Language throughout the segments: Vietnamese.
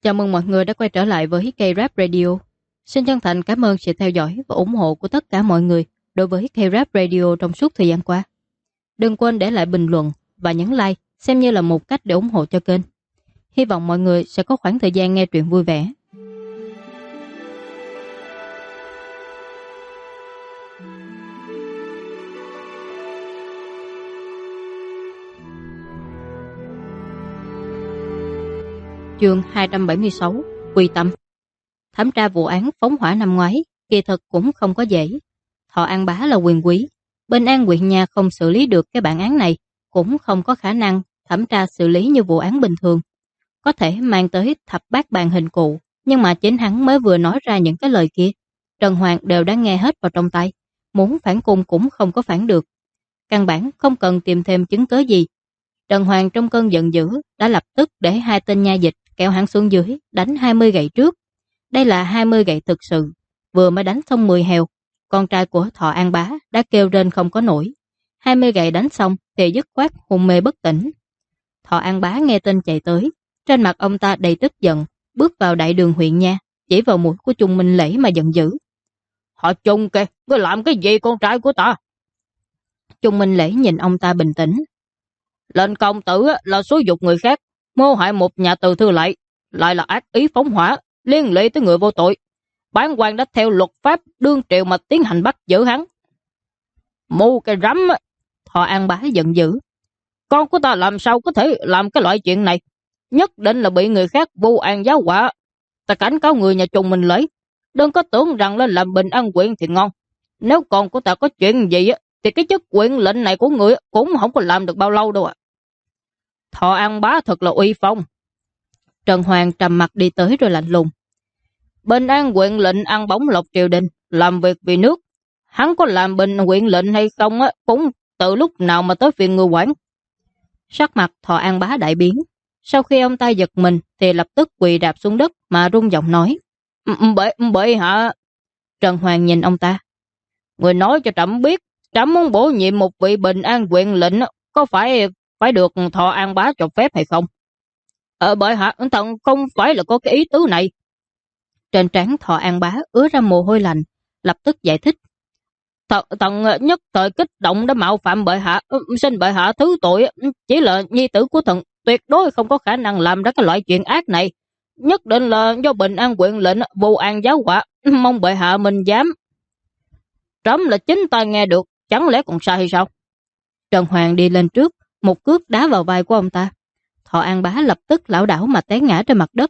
Chào mừng mọi người đã quay trở lại với K-Rap Radio. Xin chân thành cảm ơn sự theo dõi và ủng hộ của tất cả mọi người đối với K-Rap Radio trong suốt thời gian qua. Đừng quên để lại bình luận và nhấn like xem như là một cách để ủng hộ cho kênh. Hy vọng mọi người sẽ có khoảng thời gian nghe truyện vui vẻ. Chương 276 Quy tâm. Thẩm tra vụ án phóng hỏa năm ngoái kỳ thực cũng không có dễ. Thọ An Bá là quyền quý, bên An huyện nhà không xử lý được cái bản án này, cũng không có khả năng thẩm tra xử lý như vụ án bình thường. Có thể mang tới thập bát bàn hình cụ, nhưng mà chính hắn mới vừa nói ra những cái lời kia, Trần Hoàng đều đã nghe hết vào trong tay, muốn phản cung cũng không có phản được. Căn bản không cần tìm thêm chứng cớ gì. Trần Hoàng trong cơn giận dữ đã lập tức để hai tên nha dịch kéo hắn xuống dưới, đánh 20 gậy trước. Đây là 20 gậy thực sự, vừa mới đánh xong 10 heo, con trai của Thọ An Bá đã kêu rên không có nổi. 20 gậy đánh xong thì dứt khoát hôn mê bất tỉnh. Thọ An Bá nghe tin chạy tới, trên mặt ông ta đầy tức giận, bước vào đại đường huyện nha, chỉ vào mũi của Trung Minh Lễ mà giận dữ. Họ Trung kìa, ngươi làm cái gì con trai của ta? Trung Minh Lễ nhìn ông ta bình tĩnh. Lệnh công tử là xúi dục người khác, mưu hại một nhà từ thư lại là ác ý phóng hỏa, liên lụy tới người vô tội. Bản quan đã theo luật pháp đương triệu mà tiến hành bắt giữ hắn. Mù cái rắm! Thọ An Bá giận dữ. Con của ta làm sao có thể làm cái loại chuyện này? Nhất định là bị người khác vu oan giáo họa. Ta cảnh cáo người nhà Trung Minh Lễ, đừng có tưởng rằng lên làm bình an huyện thì ngon. Nếu con của ta có chuyện gì thì cái chức huyện lệnh này của người cũng không có làm được bao lâu đâu ạ. Thọ An Bá thật là uy phong. Trần Hoàng trầm mặt đi tới rồi lạnh lùng. Bình an huyện lệnh ăn bóng lộc triều đình, làm việc vì nước. Hắn có làm bình huyện lệnh hay không cũng từ lúc nào mà tới phiên người quản. Sắc mặt Thọ An Bá đại biến. Sau khi ông ta giật mình thì lập tức quỳ đạp xuống đất mà rung giọng nói. Bệ hạ. Trần Hoàng nhìn ông ta. Người nói cho trẫm biết, trẫm muốn bổ nhiệm một vị bình an huyện lệnh, có phải được Thọ An Bá cho phép hay không? Bệ hạ, thần không phải là có cái ý tứ này. Trên trán Thọ An Bá ứa ra mồ hôi lạnh, lập tức giải thích. Thần nhất thời kích động đã mạo phạm bệ hạ, xin bệ hạ thứ tội, chỉ là nhi tử của thần tuyệt đối không có khả năng làm ra cái loại chuyện ác này. Nhất định là do bình an huyện lệnh vô an giáo họa, mong bệ hạ mình dám. Trẫm là chính ta nghe được, chẳng lẽ còn sai hay sao? Trần Hoàng đi lên trước, một cước đá vào vai của ông ta. Thọ An Bá lập tức lảo đảo mà té ngã trên mặt đất.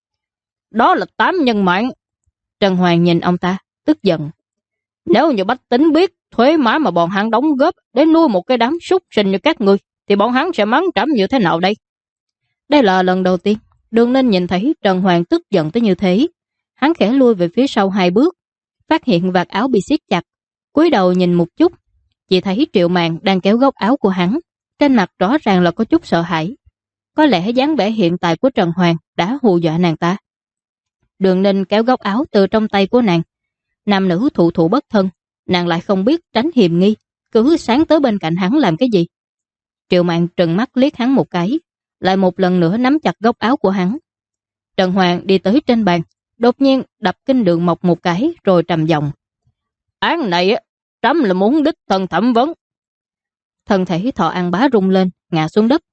Đó là 8 nhân mạng. Trần Hoàng nhìn ông ta, tức giận. Nếu như bách tính biết thuế má mà bọn hắn đóng góp để nuôi một cái đám súc sinh như các ngươi, thì bọn hắn sẽ mắng trẫm như thế nào đây? Đây là lần đầu tiên Đường Ninh nhìn thấy Trần Hoàng tức giận tới như thế. Hắn khẽ lui về phía sau 2 bước, phát hiện vạt áo bị siết chặt, cúi đầu nhìn một chút, chỉ thấy Triệu Mạn đang kéo góc áo của hắn, trên mặt rõ ràng là có chút sợ hãi. Có lẽ dáng vẻ hiện tại của Trần Hoàng đã hù dọa nàng ta. Đường Ninh kéo góc áo từ trong tay của nàng. Nam nữ thụ bất thân, nàng lại không biết tránh hiềm nghi, cứ sáng tới bên cạnh hắn làm cái gì. Triệu Mạn trừng mắt liếc hắn một cái, lại một lần nữa nắm chặt góc áo của hắn. Trần Hoàng đi tới trên bàn, đột nhiên đập Kinh Đường Mộc một cái rồi trầm giọng. Án này trẫm là muốn đích thân thẩm vấn. Thân thể Thọ An Bá rung lên, ngã xuống đất.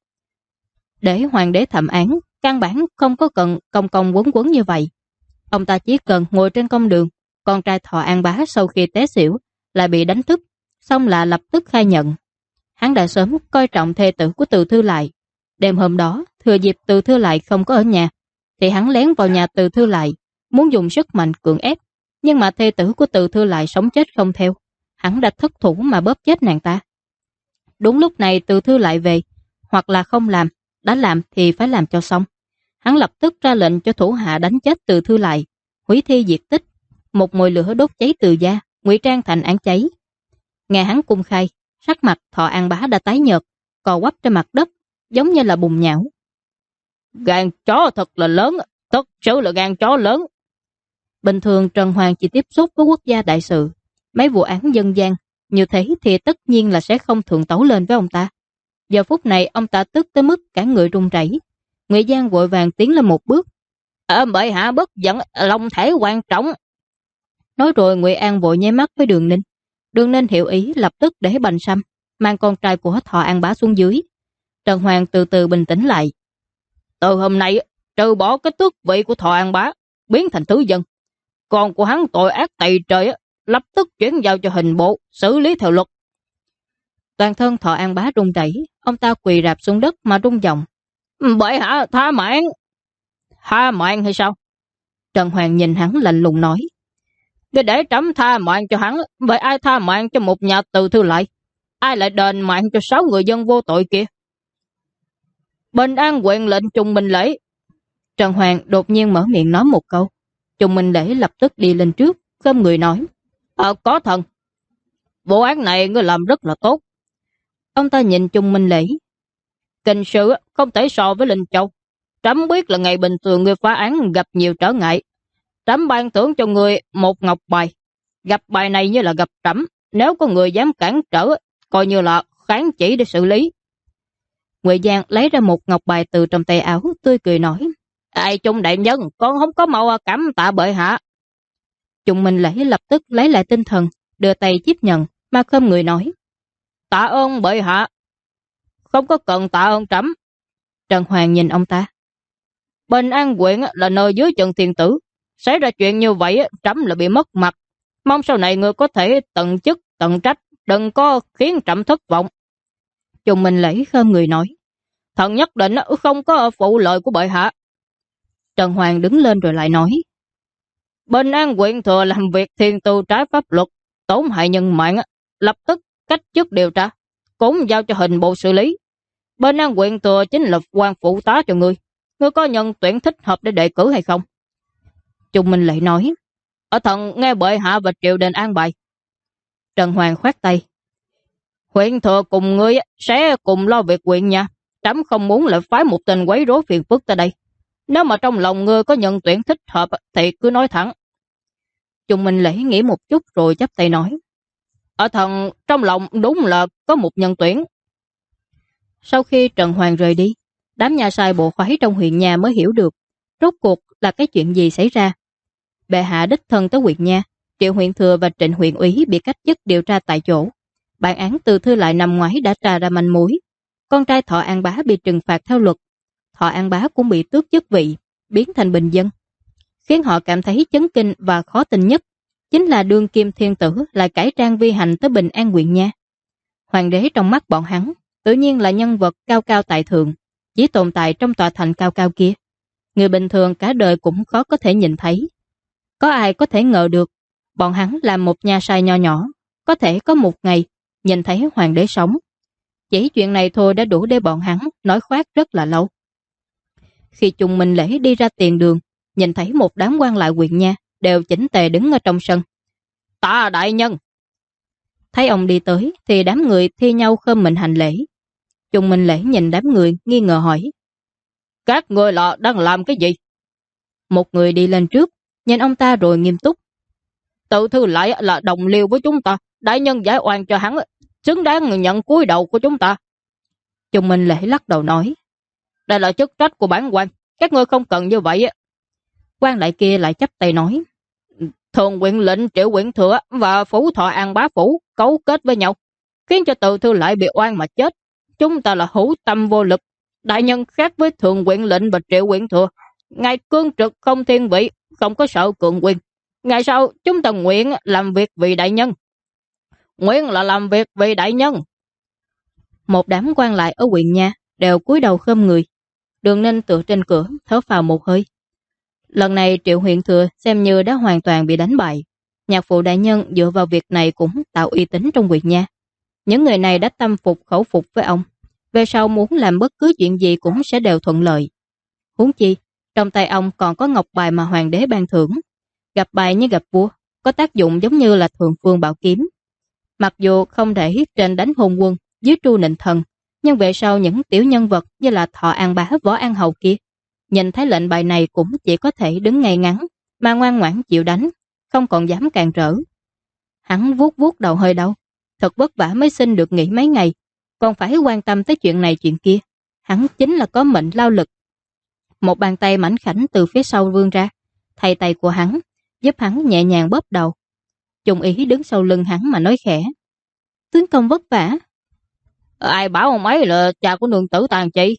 Để hoàng đế thẩm án, căn bản không có cần công quấn như vậy. Ông ta chỉ cần ngồi trên công đường, con trai Thọ An Bá sau khi té xỉu lại bị đánh thức, xong là lập tức khai nhận. Hắn đã sớm coi trọng thê tử của Từ Thư Lại. Đêm hôm đó, thừa dịp Từ Thư Lại không có ở nhà, thì hắn lén vào nhà Từ Thư Lại, muốn dùng sức mạnh cưỡng ép, nhưng mà thê tử của Từ Thư Lại sống chết không theo. Hắn đã thất thủ mà bóp chết nàng ta. Đúng lúc này Từ Thư Lại về, hoặc là không làm, đã làm thì phải làm cho xong. Hắn lập tức ra lệnh cho thủ hạ đánh chết Từ Thư Lại, hủy thi diệt tích, một mồi lửa đốt cháy Từ gia, ngụy trang thành án cháy. Nghe hắn cung khai, sắc mặt Thọ An Bá đã tái nhợt, cò quắp trên mặt đất, giống như là bùn nhão. Gan chó thật là lớn, thật sự là gan chó lớn. Bình thường Trần Hoàng chỉ tiếp xúc với quốc gia đại sự, mấy vụ án dân gian, như thế thì tất nhiên là sẽ không thượng tấu lên với ông ta. Giờ phút này ông ta tức tới mức cả người run rẩy. Ngụy Giang vội vàng tiến lên một bước. Bệ hạ bất giận, long thể quan trọng. Nói rồi Ngụy An vội nháy mắt với Đường Ninh. Đường Ninh hiểu ý lập tức để Bành Sâm mang con trai của Thọ An Bá xuống dưới. Trần Hoàng từ từ bình tĩnh lại. Từ hôm nay trừ bỏ cái tước vị của Thọ An Bá, biến thành thứ dân. Con của hắn tội ác tày trời, lập tức chuyển giao cho hình bộ xử lý theo luật. Toàn thân Thọ An Bá run rẩy, ông ta quỳ rạp xuống đất mà rung giọng. Bệ hạ tha mạng. Tha mạng hay sao? Trần Hoàng nhìn hắn lạnh lùng nói. Để trẫm tha mạng cho hắn, vậy ai tha mạng cho một nhà Từ Thư lại? Ai lại đền mạng cho 6 người dân vô tội kia? Bình An huyện lệnh Trùng Minh Lễ. Trần Hoàng đột nhiên mở miệng nói một câu. Trùng Minh Lễ lập tức đi lên trước, khom người nói. Có thần. Vụ án này ngươi làm rất là tốt. Ông ta nhìn Trùng Minh Lễ. Kinh sự không thể so với Linh Châu. Trẫm biết là ngày bình thường ngươi phá án gặp nhiều trở ngại. Trẫm ban thưởng cho ngươi một ngọc bài. Gặp bài này như là gặp trẫm. Nếu có người dám cản trở, coi như là kháng chỉ để xử lý. Ngụy Giang lấy ra một ngọc bài từ trong tay áo, tươi cười nói. Ai Trung đại nhân, con không có màu cảm tạ bệ hạ. Trung Minh Lễ lập tức lấy lại tinh thần, đưa tay tiếp nhận, mà khom người nói. Tạ ơn bệ hạ. Không có cần tạ ơn trẫm. Trần Hoàng nhìn ông ta. Bình An huyện là nơi dưới chân thiên tử. Xảy ra chuyện như vậy, trẫm là bị mất mặt. Mong sau này ngươi có thể tận chức, tận trách, đừng có khiến trẫm thất vọng. Trung Minh Lễ khom người nói. Thần nhất định không có phụ lợi của bệ hạ. Trần Hoàng đứng lên rồi lại nói. Bình An huyện thừa làm việc thiên tư trái pháp luật, tổn hại nhân mạng, lập tức cách chức điều tra, cũng giao cho hình bộ xử lý. Bình An huyện thừa chính là quan phụ tá cho ngươi. Ngươi có nhân tuyển thích hợp để đề cử hay không? Trung Minh Lễ nói. Thần nghe bệ hạ và triều đình an bài. Trần Hoàng khoát tay. Huyện thừa cùng ngươi sẽ cùng lo việc huyện nha. Trẫm không muốn lại phái một tên quấy rối phiền phức tới đây. Nếu mà trong lòng ngươi có nhân tuyển thích hợp thì cứ nói thẳng. Trung Minh Lễ nghĩ một chút rồi chắp tay nói. Thần trong lòng đúng là có một nhân tuyển. Sau khi Trần Hoàng rời đi, đám nhà sai bộ khoái trong huyện nhà mới hiểu được rốt cuộc là cái chuyện gì xảy ra. Bệ hạ đích thân tới huyện nha, Triệu huyện thừa và Trịnh huyện úy bị cách chức điều tra tại chỗ. Bản án Từ Thư lại năm ngoái đã tra ra manh mối. Con trai Thọ An Bá bị trừng phạt theo luật. Thọ An Bá cũng bị tước chức vị, biến thành bình dân. Khiến họ cảm thấy chấn kinh và khó tin nhất chính là đương kim thiên tử lại cải trang vi hành tới Bình An huyện nha. Hoàng đế trong mắt bọn hắn tự nhiên là nhân vật cao cao tại thượng, chỉ tồn tại trong tòa thành cao cao kia. Người bình thường cả đời cũng khó có thể nhìn thấy. Có ai có thể ngờ được bọn hắn làm một nhà sai nho nhỏ, có thể có một ngày nhìn thấy hoàng đế sống. Chỉ chuyện này thôi đã đủ để bọn hắn nói khoác rất là lâu. Khi Trung Minh Lễ đi ra tiền đường, nhìn thấy một đám quan lại huyện nha đều chỉnh tề đứng ở trong sân. Tạ đại nhân! Thấy ông đi tới thì đám người thi nhau khom mình hành lễ. Trung Minh Lễ nhìn đám người nghi ngờ hỏi. Các ngươi là đang làm cái gì? Một người đi lên trước, nhìn ông ta rồi nghiêm túc. Tự Thư lại là đồng liêu với chúng ta, đại nhân giải oan cho hắn, xứng đáng nhận cúi đầu của chúng ta. Trung Minh Lễ lắc đầu nói. Đây là chức trách của bản quan, các ngươi không cần như vậy. Quan lại kia lại chắp tay nói. Thường huyện lệnh Triệu huyện thừa và phủ Thọ An Bá phủ cấu kết với nhau, khiến cho Từ Thư lại bị oan mà chết. Chúng ta là hữu tâm vô lực. Đại nhân khác với thường huyện lệnh và Triệu huyện thừa, ngài cương trực không thiên vị, không có sợ cường quyền. Ngày sau chúng ta nguyện làm việc vì đại nhân. Nguyện là làm việc vì đại nhân. Một đám quan lại ở huyện nha đều cúi đầu khom người. Đường Ninh tựa trên cửa thở phào một hơi. Lần này Triệu huyện thừa xem như đã hoàn toàn bị đánh bại. Nhạc phụ đại nhân dựa vào việc này cũng tạo uy tín trong huyện nha. Những người này đã tâm phục khẩu phục với ông. Về sau muốn làm bất cứ chuyện gì cũng sẽ đều thuận lợi. Huống chi, trong tay ông còn có ngọc bài mà hoàng đế ban thưởng. Gặp bài như gặp vua, có tác dụng giống như là thường phương bảo kiếm. Mặc dù không thể trên đánh hôn quân, dưới tru nịnh thần, nhưng về sau những tiểu nhân vật như là Thọ An Bá, Võ An Hầu kia, nhìn thấy lệnh bài này cũng chỉ có thể đứng ngay ngắn, mà ngoan ngoãn chịu đánh, không còn dám càn trở. Hắn vuốt vuốt đầu hơi đau, thật vất vả mới xin được nghỉ mấy ngày, còn phải quan tâm tới chuyện này chuyện kia. Hắn chính là có mệnh lao lực. Một bàn tay mảnh khảnh từ phía sau vươn ra, thay tay của hắn, giúp hắn nhẹ nhàng bóp đầu. Trung Ý đứng sau lưng hắn mà nói khẽ: "Tướng công vất vả." "Ai bảo ông ấy là cha của nương tử Tàn Chi?"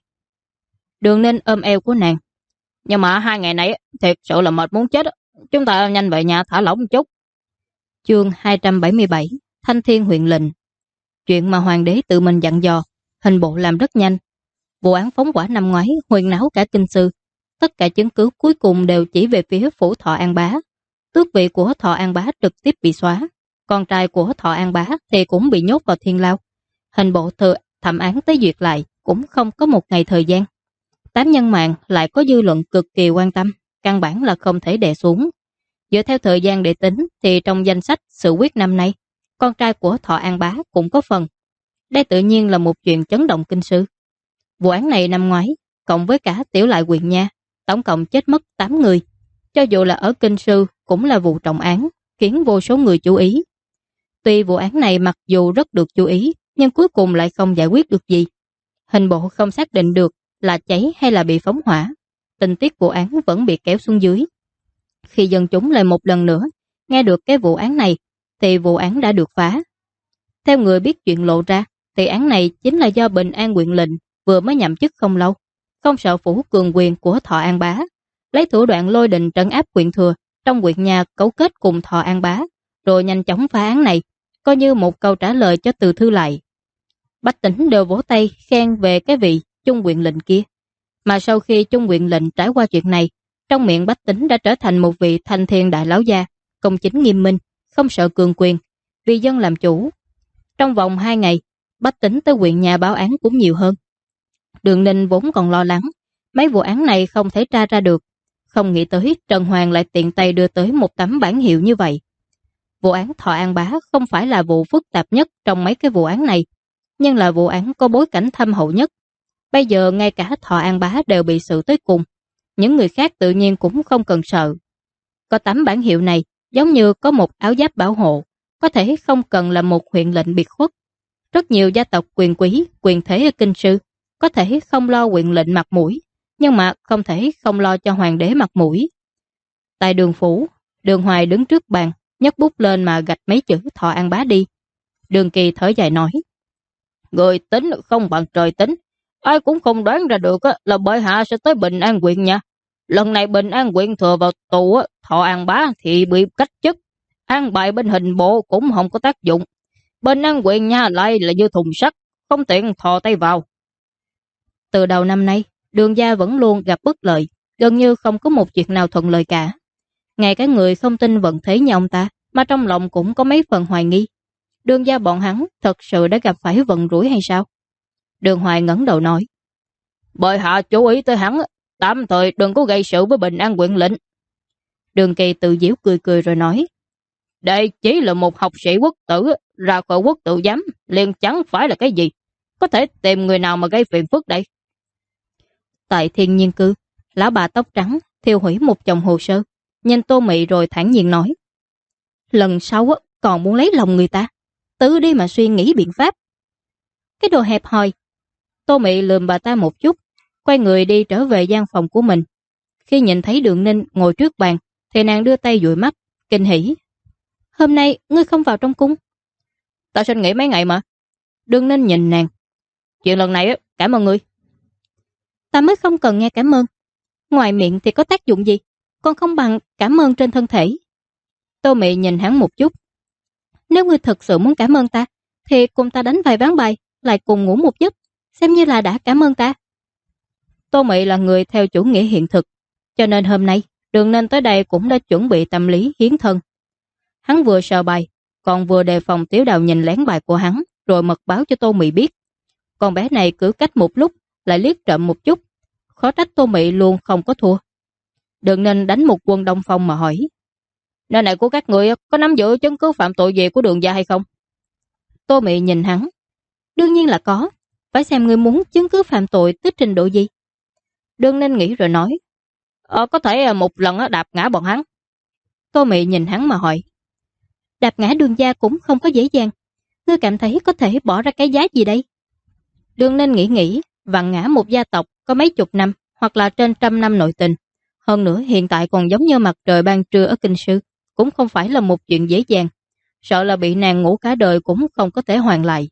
Đường Ninh ôm eo của nàng: "Nhưng mà 2 ngày này thiệt sự là mệt muốn chết. Chúng ta nhanh về nhà thả lỏng một chút." Chương 277: Thanh Thiên Huyền Lệnh. Chuyện mà hoàng đế tự mình dặn dò, hình bộ làm rất nhanh. Vụ án phóng hỏa năm ngoái huyên náo cả kinh sư. Tất cả chứng cứ cuối cùng đều chỉ về phía phủ Thọ An Bá. Tước vị của Thọ An Bá trực tiếp bị xóa. Con trai của Thọ An Bá thì cũng bị nhốt vào thiên lao. Hình bộ thừa thẩm án tới duyệt lại cũng không có một ngày thời gian. Tám nhân mạng lại có dư luận cực kỳ quan tâm, căn bản là không thể đè xuống. Dựa theo thời gian để tính thì trong danh sách sự quyết năm nay, con trai của Thọ An Bá cũng có phần. Đây tự nhiên là một chuyện chấn động kinh sư. Vụ án này năm ngoái, cộng với cả Tiểu Lại huyện nha, tổng cộng chết mất 8 người. Cho dù là ở kinh sư cũng là vụ trọng án, khiến vô số người chú ý. Tuy vụ án này mặc dù rất được chú ý, nhưng cuối cùng lại không giải quyết được gì. Hình bộ không xác định được là cháy hay là bị phóng hỏa. Tình tiết vụ án vẫn bị kéo xuống dưới. Khi dân chúng lại một lần nữa nghe được cái vụ án này, thì vụ án đã được phá. Theo người biết chuyện lộ ra, thì án này chính là do Bình An huyện lệnh vừa mới nhậm chức không lâu, không sợ phủ cường quyền của Thọ An Bá, lấy thủ đoạn lôi đình trấn áp huyện thừa, trong huyện nhà cấu kết cùng Thọ An Bá, rồi nhanh chóng phá án này, coi như một câu trả lời cho Từ Thư Lại. Bách tính đều vỗ tay khen về cái vị Trung huyện lệnh kia. Mà sau khi Trung huyện lệnh trải qua chuyện này, trong miệng bách tính đã trở thành một vị thanh thiên đại lão gia, công chính nghiêm minh, không sợ cường quyền, vì dân làm chủ. Trong vòng 2 ngày, bách tính tới huyện nhà báo án cũng nhiều hơn. Đường Ninh vốn còn lo lắng, mấy vụ án này không thể tra ra được. Không nghĩ tới Trần Hoàng lại tiện tay đưa tới một tấm bản hiệu như vậy. Vụ án Thọ An Bá không phải là vụ phức tạp nhất trong mấy cái vụ án này, nhưng là vụ án có bối cảnh thâm hậu nhất. Bây giờ ngay cả Thọ An Bá đều bị xử tới cùng. Những người khác tự nhiên cũng không cần sợ. Có tấm bản hiệu này giống như có một áo giáp bảo hộ, có thể không cần là một huyện lệnh biệt khuất. Rất nhiều gia tộc quyền quý, quyền thế ở kinh sư có thể không lo huyện lệnh mặt mũi, nhưng mà không thể không lo cho hoàng đế mặt mũi. Tại đường phủ, Đường Hoài đứng trước bàn, nhấc bút lên mà gạch mấy chữ Thọ An Bá đi. Đường Kỳ thở dài nói: "Người tính không bằng trời tính, ai cũng không đoán ra được là bệ hạ sẽ tới Bình An huyện nha. Lần này Bình An huyện thừa vào tù, Thọ An Bá thì bị cách chức, an bài bên hình bộ cũng không có tác dụng. Bình An huyện nha lại là như thùng sắt, không tiện thò tay vào." Từ đầu năm nay, Đường gia vẫn luôn gặp bất lợi, gần như không có một chuyện nào thuận lợi cả. Ngay cả người không tin vận thế như ông ta, mà trong lòng cũng có mấy phần hoài nghi. Đường gia bọn hắn thật sự đã gặp phải vận rủi hay sao? Đường Hoài ngẩng đầu nói: "Bệ hạ chú ý tới hắn, tạm thời đừng có gây sự với Bình An huyện lệnh." Đường Kỳ tự giễu cười cười rồi nói: "Đây chỉ là một học sĩ quốc tử, ra khỏi quốc tự giám liền chẳng phải là cái gì, có thể tìm người nào mà gây phiền phức đây." Tại Thiên Nhiên Cư, lão bà tóc trắng thiêu hủy một chồng hồ sơ, nhìn Tô Mị rồi thản nhiên nói: "Lần sau còn muốn lấy lòng người ta, tự đi mà suy nghĩ biện pháp." Cái đồ hẹp hòi. Tô Mị lườm bà ta một chút, quay người đi trở về gian phòng của mình. Khi nhìn thấy Đường Ninh ngồi trước bàn, thì nàng đưa tay dụi mắt, kinh hỉ: "Hôm nay ngươi không vào trong cung?" "Ta xin nghỉ mấy ngày mà." Đường Ninh nhìn nàng: "Chuyện lần này cảm ơn ngươi." "Ta mới không cần nghe cảm ơn. Ngoài miệng thì có tác dụng gì, còn không bằng cảm ơn trên thân thể." Tô Mị nhìn hắn một chút: "Nếu ngươi thật sự muốn cảm ơn ta, thì cùng ta đánh vài ván bài, lại cùng ngủ một giấc, xem như là đã cảm ơn ta." Tô Mị là người theo chủ nghĩa hiện thực, cho nên hôm nay Đường Ninh tới đây cũng đã chuẩn bị tâm lý hiến thân. Hắn vừa sờ bài, còn vừa đề phòng Tiểu Đào nhìn lén bài của hắn, rồi mật báo cho Tô Mị biết. Con bé này cứ cách một lúc lại liếc trộm một chút, khó trách Tô Mị luôn không có thua. Đường Ninh đánh một quân đông phong mà hỏi: "Nơi này của các người có nắm giữ chứng cứ phạm tội gì của Đường gia hay không?" Tô Mị nhìn hắn: "Đương nhiên là có, phải xem ngươi muốn chứng cứ phạm tội tới trình độ gì." Đường Ninh nghĩ rồi nói: "Có thể một lần đạp ngã bọn hắn." Tô Mị nhìn hắn mà hỏi: "Đạp ngã Đường gia cũng không có dễ dàng, ngươi cảm thấy có thể bỏ ra cái giá gì đây?" Đường Ninh nghĩ, vặn ngã một gia tộc có mấy chục năm hoặc là trên 100 năm nội tình. Hơn nữa hiện tại còn giống như mặt trời ban trưa ở kinh sư, cũng không phải là một chuyện dễ dàng. Sợ là bị nàng ngủ cả đời cũng không có thể hoàn lại.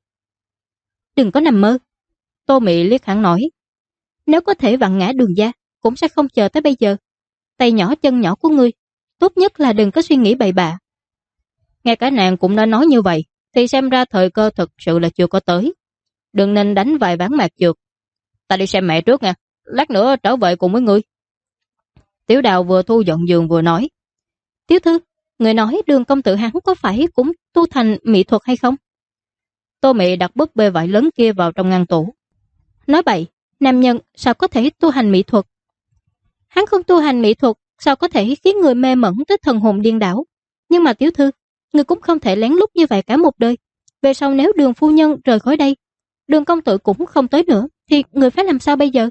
Đừng có nằm mơ. Tô Mị liếc hắn nói. Nếu có thể vặn ngã Đường gia, cũng sẽ không chờ tới bây giờ. Tay nhỏ chân nhỏ của ngươi, tốt nhất là đừng có suy nghĩ bậy bạ. Ngay cả nàng cũng đã nói như vậy, thì xem ra thời cơ thực sự là chưa có tới. Đừng nên đánh vài ván mạc dược. Ta đi xem mẹ trước nha, lát nữa trở về cùng với ngươi. Tiểu Đào vừa thu dọn giường vừa nói. Tiểu thư, người nói Đường công tử hắn có phải cũng tu thành mỹ thuật hay không? Tô Mị đặt búp bê vải lớn kia vào trong ngăn tủ. Nói bậy, nam nhân sao có thể tu hành mỹ thuật? Hắn không tu hành mỹ thuật, sao có thể khiến người mê mẩn tới thần hồn điên đảo? Nhưng mà tiểu thư, người cũng không thể lén lút như vậy cả một đời. Về sau nếu Đường phu nhân rời khỏi đây, Đường công tử cũng không tới nữa, thì người phải làm sao bây giờ?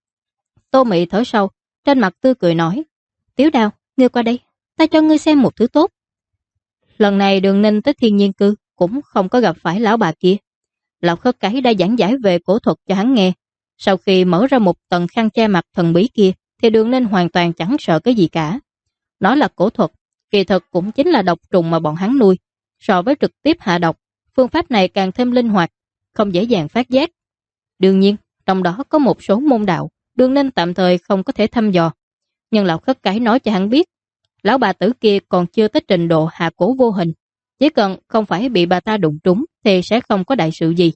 Tô Mị thở sâu, trên mặt tươi cười nói. Tiểu Đào, ngươi qua đây, ta cho ngươi xem một thứ tốt. Lần này Đường Ninh tới Thiên Nhiên Cư cũng không có gặp phải lão bà kia. Lão Khất Cái đã giảng giải về cổ thuật cho hắn nghe. Sau khi mở ra một tầng khăn che mặt thần bí kia, thì Đường Ninh hoàn toàn chẳng sợ cái gì cả. Nó là cổ thuật, kỳ thực cũng chính là độc trùng mà bọn hắn nuôi. So với trực tiếp hạ độc, phương pháp này càng thêm linh hoạt, không dễ dàng phát giác. Đương nhiên, trong đó có một số môn đạo, Đường Ninh tạm thời không có thể thăm dò. Nhưng lão Khất Cái nói cho hắn biết, lão bà tử kia còn chưa tới trình độ hạ cổ vô hình. Chỉ cần không phải bị bà ta đụng trúng thì sẽ không có đại sự gì.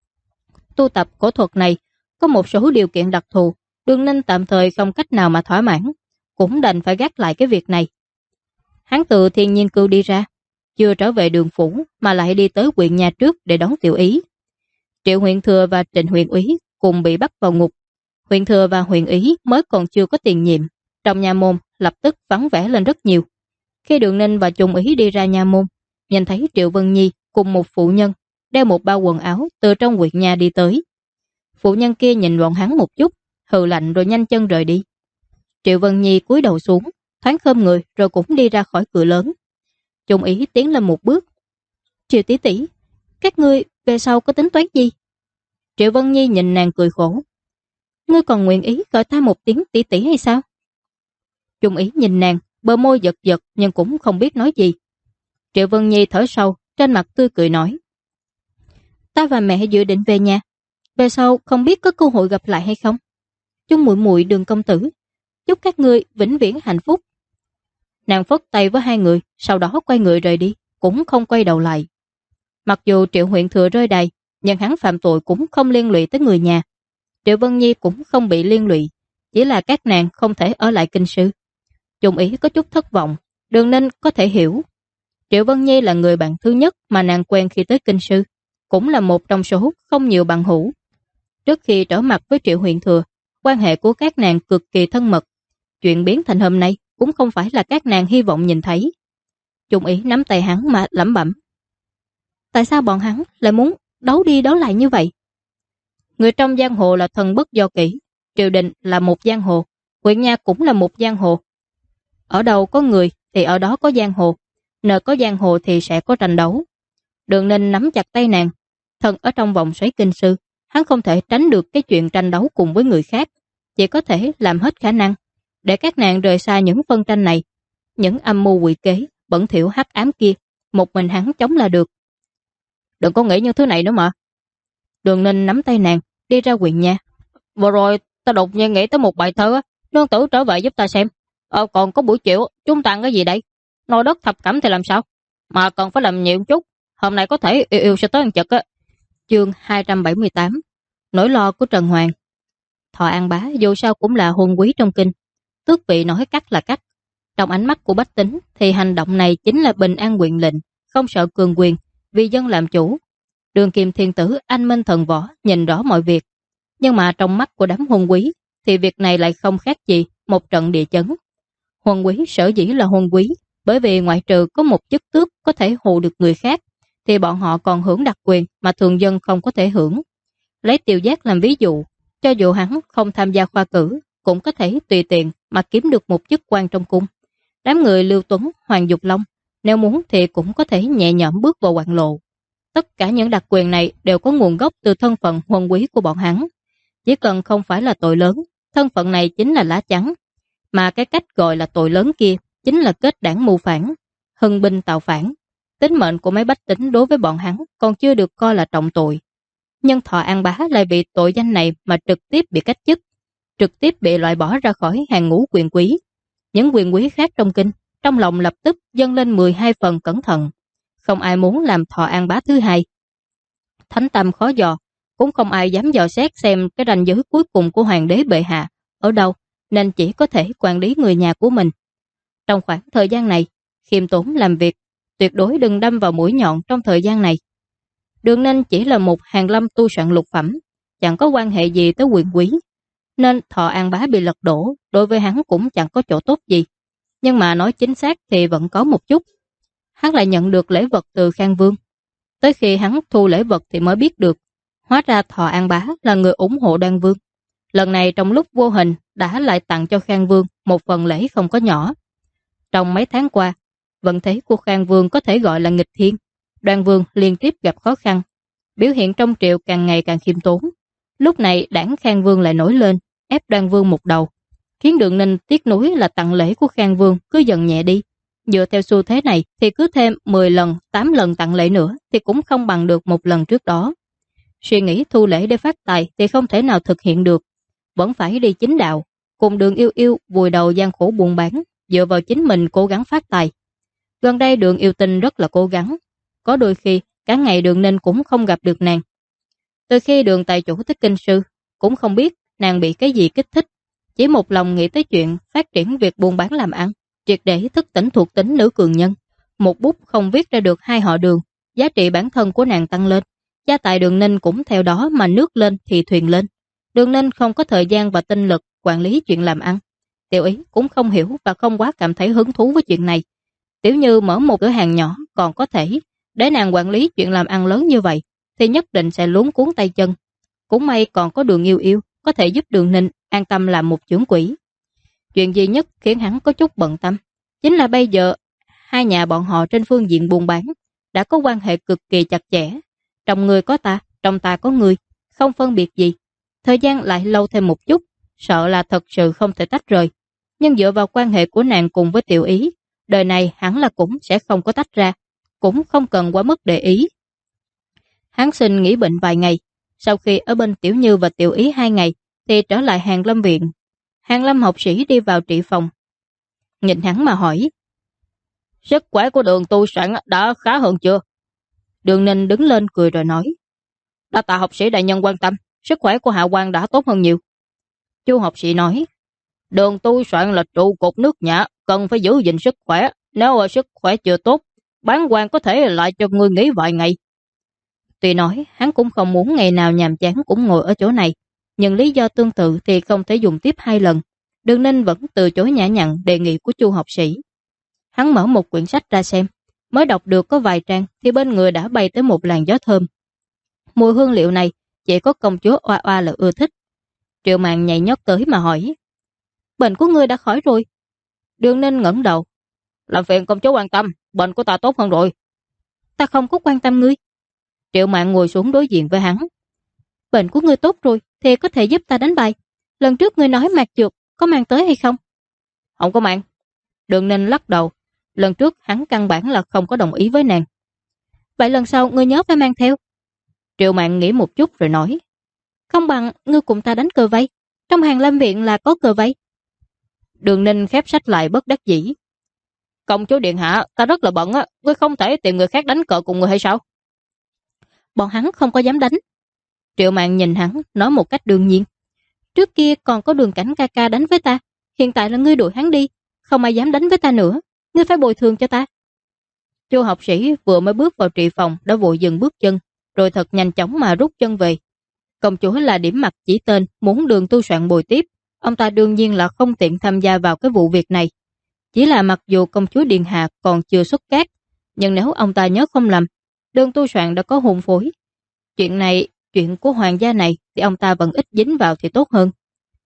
Tu tập cổ thuật này có một số điều kiện đặc thù, Đường Ninh tạm thời không cách nào mà thỏa mãn, cũng đành phải gác lại cái việc này. Hắn từ Thiên Nhiên Cư đi ra, chưa trở về Đường phủ mà lại đi tới huyện nhà trước để đón Tiểu Ý. Triệu Huyền Thừa và Trịnh Huyền Úy cùng bị bắt vào ngục. Huyền Thừa và Huyền Ý mới còn chưa có tiền nhiệm, trong nhà môn lập tức vắng vẻ lên rất nhiều. Khi Đường Ninh và Trung Ý đi ra nhà môn, nhìn thấy Triệu Vân Nhi cùng một phụ nhân đeo một bao quần áo từ trong huyện nhà đi tới. Phụ nhân kia nhìn bọn hắn một chút, hừ lạnh rồi nhanh chân rời đi. Triệu Vân Nhi cúi đầu xuống, thoáng khom người rồi cũng đi ra khỏi cửa lớn. Trung Ý tiến lên một bước. Triệu tỷ tỷ, các ngươi về sau có tính toán gì? Triệu Vân Nhi nhìn nàng cười khổ. Ngươi còn nguyện ý gọi ta một tiếng tỷ tỷ hay sao? Trung Ý nhìn nàng, bờ môi giật giật nhưng cũng không biết nói gì. Triệu Vân Nhi thở sâu, trên mặt tươi cười nói. Ta và mẹ dự định về nhà, về sau không biết có cơ hội gặp lại hay không. Chúc muội muội Đường công tử, chúc các ngươi vĩnh viễn hạnh phúc. Nàng phất tay với hai người, sau đó quay người rời đi, cũng không quay đầu lại. Mặc dù Triệu Huyền Thừa rơi đày, nhưng hắn phạm tội cũng không liên lụy tới người nhà. Triệu Vân Nhi cũng không bị liên lụy, chỉ là các nàng không thể ở lại kinh sư. Trung Ý có chút thất vọng, Đường Ninh có thể hiểu. Triệu Vân Nhi là người bạn thứ nhất mà nàng quen khi tới kinh sư, cũng là một trong số không nhiều bằng hữu. Trước khi trở mặt với Triệu Huyền Thừa, quan hệ của các nàng cực kỳ thân mật. Chuyện biến thành hôm nay cũng không phải là các nàng hy vọng nhìn thấy. Trung Ý nắm tay hắn mà lẩm bẩm. Tại sao bọn hắn lại muốn đấu đi đấu lại như vậy? Người trong giang hồ là thần bất do kỷ, triều đình là một giang hồ, huyện nha cũng là một giang hồ. Ở đâu có người thì ở đó có giang hồ, nơi có giang hồ thì sẽ có tranh đấu. Đường Ninh nắm chặt tay nàng, thân ở trong vòng xoáy kinh sư, hắn không thể tránh được cái chuyện tranh đấu cùng với người khác, chỉ có thể làm hết khả năng để các nàng rời xa những phân tranh này, những âm mưu quỷ kế, bẩn thỉu hắc ám kia, một mình hắn chống là được. Đừng có nghĩ những thứ này nữa mà. Đường Ninh nắm tay nàng, đi ra huyện nha. Vừa rồi ta đột nhiên nghĩ tới một bài thơ, nương tử trở về giúp ta xem. Còn có buổi chiều chúng ta ăn cái gì đây? Nồi đất thập cẩm thì làm sao? Mà cần phải làm nhiều chút. Hôm nay có thể yêu yêu sẽ tới ăn chật á. Chương 278. Nỗi lo của Trần Hoàng. Thọ An Bá dù sao cũng là huân quý trong kinh, tước vị nói cắt là cắt. Trong ánh mắt của bách tính thì hành động này chính là bình an quyền lệnh, không sợ cường quyền, vì dân làm chủ. Đường Kim Thiên Tử anh minh thần võ nhìn rõ mọi việc, nhưng mà trong mắt của đám huân quý thì việc này lại không khác gì một trận địa chấn. Huân quý sở dĩ là huân quý bởi vì ngoại trừ có một chức tước có thể hù được người khác thì bọn họ còn hưởng đặc quyền mà thường dân không có thể hưởng. Lấy Tiêu Giác làm ví dụ, cho dù hắn không tham gia khoa cử cũng có thể tùy tiện mà kiếm được một chức quan trong cung. Đám người Lưu Tuấn, Hoàng Dục Long nếu muốn thì cũng có thể nhẹ nhõm bước vào hoàng lộ. Tất cả những đặc quyền này đều có nguồn gốc từ thân phận huân quý của bọn hắn. Chỉ cần không phải là tội lớn thân phận này chính là lá chắn, mà cái cách gọi là tội lớn kia chính là kết đảng mưu phản, hưng binh tạo phản. Tính mệnh của mấy bách tính đối với bọn hắn còn chưa được coi là trọng tội. Nhưng Thọ An Bá lại vì tội danh này mà trực tiếp bị cách chức, trực tiếp bị loại bỏ ra khỏi hàng ngũ quyền quý. Những quyền quý khác trong kinh, trong lòng lập tức dâng lên 12 phần cẩn thận. Không ai muốn làm Thọ An Bá thứ hai. Thánh tâm khó dò, cũng không ai dám dò xét xem cái ranh giới cuối cùng của hoàng đế bệ hạ ở đâu, nên chỉ có thể quản lý người nhà của mình. Trong khoảng thời gian này, khiêm tốn làm việc, tuyệt đối đừng đâm vào mũi nhọn trong thời gian này. Đường Ninh chỉ là một hàn lâm tu soạn lục phẩm, chẳng có quan hệ gì tới quyền quý, nên Thọ An Bá bị lật đổ đối với hắn cũng chẳng có chỗ tốt gì. Nhưng mà nói chính xác thì vẫn có một chút. Hắn lại nhận được lễ vật từ Khang Vương. Tới khi hắn thu lễ vật thì mới biết được, hóa ra Thọ An Bá là người ủng hộ Đoan Vương. Lần này trong lúc vô hình đã lại tặng cho Khang Vương một phần lễ không có nhỏ. Trong mấy tháng qua, vận thế của Khang Vương có thể gọi là nghịch thiên. Đoan Vương liên tiếp gặp khó khăn, biểu hiện trong triều càng ngày càng khiêm tốn. Lúc này đảng Khang Vương lại nổi lên, ép Đoan Vương một đầu, khiến Đường Ninh tiếc nuối là tặng lễ của Khang Vương cứ dần nhẹ đi. Dựa theo xu thế này thì cứ thêm 10 lần, 8 lần tặng lễ nữa thì cũng không bằng được một lần trước đó. Suy nghĩ thu lễ để phát tài thì không thể nào thực hiện được, vẫn phải đi chính đạo, cùng Đường Yêu Yêu vùi đầu gian khổ buôn bán, dựa vào chính mình cố gắng phát tài. Gần đây Đường Yêu Tinh rất là cố gắng, có đôi khi cả ngày Đường Ninh cũng không gặp được nàng. Từ khi Đường tài chủ tới kinh sư, cũng không biết nàng bị cái gì kích thích, chỉ một lòng nghĩ tới chuyện phát triển việc buôn bán làm ăn, triệt để thức tỉnh thuộc tính nữ cường nhân. Một bút không viết ra được hai họ Đường, giá trị bản thân của nàng tăng lên, gia tài Đường Ninh cũng theo đó mà nước lên thì thuyền lên. Đường Ninh không có thời gian và tinh lực quản lý chuyện làm ăn. Tiểu Ý cũng không hiểu và không quá cảm thấy hứng thú với chuyện này. Tiểu Như mở một cửa hàng nhỏ còn có thể, để nàng quản lý chuyện làm ăn lớn như vậy thì nhất định sẽ luống cuốn tay chân. Cũng may còn có Đường Yêu Yêu có thể giúp Đường Ninh an tâm làm một trưởng quỹ. Chuyện duy nhất khiến hắn có chút bận tâm chính là bây giờ hai nhà bọn họ trên phương diện buôn bán đã có quan hệ cực kỳ chặt chẽ. Trong người có ta, trong ta có người, không phân biệt gì. Thời gian lại lâu thêm một chút, sợ là thật sự không thể tách rời. Nhưng dựa vào quan hệ của nàng cùng với Tiểu Ý, đời này hẳn là cũng sẽ không có tách ra, cũng không cần quá mức để ý. Hắn xin nghỉ bệnh vài ngày, sau khi ở bên Tiểu Như và Tiểu Ý 2 ngày thì trở lại Hàng Lâm viện. Hàng Lâm học sĩ đi vào trị phòng, nhìn hắn mà hỏi: sức khỏe của Đường tu soạn đã khá hơn chưa? Đường Ninh đứng lên cười rồi nói: đa tạ học sĩ đại nhân quan tâm, sức khỏe của hạ quan đã tốt hơn nhiều. Chu học sĩ nói: Đường tu soạn là trụ cột nước Nhã, cần phải giữ gìn sức khỏe. Nếu sức khỏe chưa tốt, bản quan có thể lại cho ngươi nghỉ vài ngày. Tuy nói hắn cũng không muốn ngày nào nhàm chán cũng ngồi ở chỗ này, nhưng lý do tương tự thì không thể dùng tiếp 2 lần. Đường Ninh vẫn từ chối nhã nhặn đề nghị của Chu học sĩ. Hắn mở một quyển sách ra xem, mới đọc được có vài trang thì bên người đã bay tới một làn gió thơm. Mùi hương liệu này chỉ có công chúa Oa Oa là ưa thích. Triệu Mạn nhảy nhót tới mà hỏi: bệnh của ngươi đã khỏi rồi? Đường Ninh ngẩng đầu: làm phiền công chúa quan tâm, bệnh của ta tốt hơn rồi. Ta không có quan tâm ngươi. Triệu Mạn ngồi xuống đối diện với hắn: bệnh của ngươi tốt rồi thì có thể giúp ta đánh bài. Lần trước ngươi nói mạc dược có mang tới hay không? Không có mang. Đường Ninh lắc đầu. Lần trước hắn căn bản là không có đồng ý với nàng. Vậy lần sau ngươi nhớ phải mang theo. Triệu Mạn nghĩ một chút rồi nói: không bằng ngươi cùng ta đánh cờ vây, trong Hàng Lâm viện là có cờ vây. Đường Ninh khép sách lại bất đắc dĩ: công chúa điện hạ, ta rất là bận á, ngươi không thể tìm người khác đánh cờ cùng người hay sao? Bọn hắn không có dám đánh. Triệu Mạn nhìn hắn nói một cách đương nhiên: trước kia còn có Đường Cảnh ca ca đánh với ta, hiện tại là ngươi đuổi hắn đi, không ai dám đánh với ta nữa, ngươi phải bồi thường cho ta. Chu học sĩ vừa mới bước vào trị phòng đã vội dừng bước chân, rồi thật nhanh chóng mà rút chân về. Công chúa là điểm mặt chỉ tên, muốn Đường tu soạn bồi tiếp, ông ta đương nhiên là không tiện tham gia vào cái vụ việc này. Chỉ là mặc dù công chúa điện hạ còn chưa xuất cát, nhưng nếu ông ta nhớ không lầm, Đường tu soạn đã có hôn phối. Chuyện này, chuyện của hoàng gia này thì ông ta vẫn ít dính vào thì tốt hơn.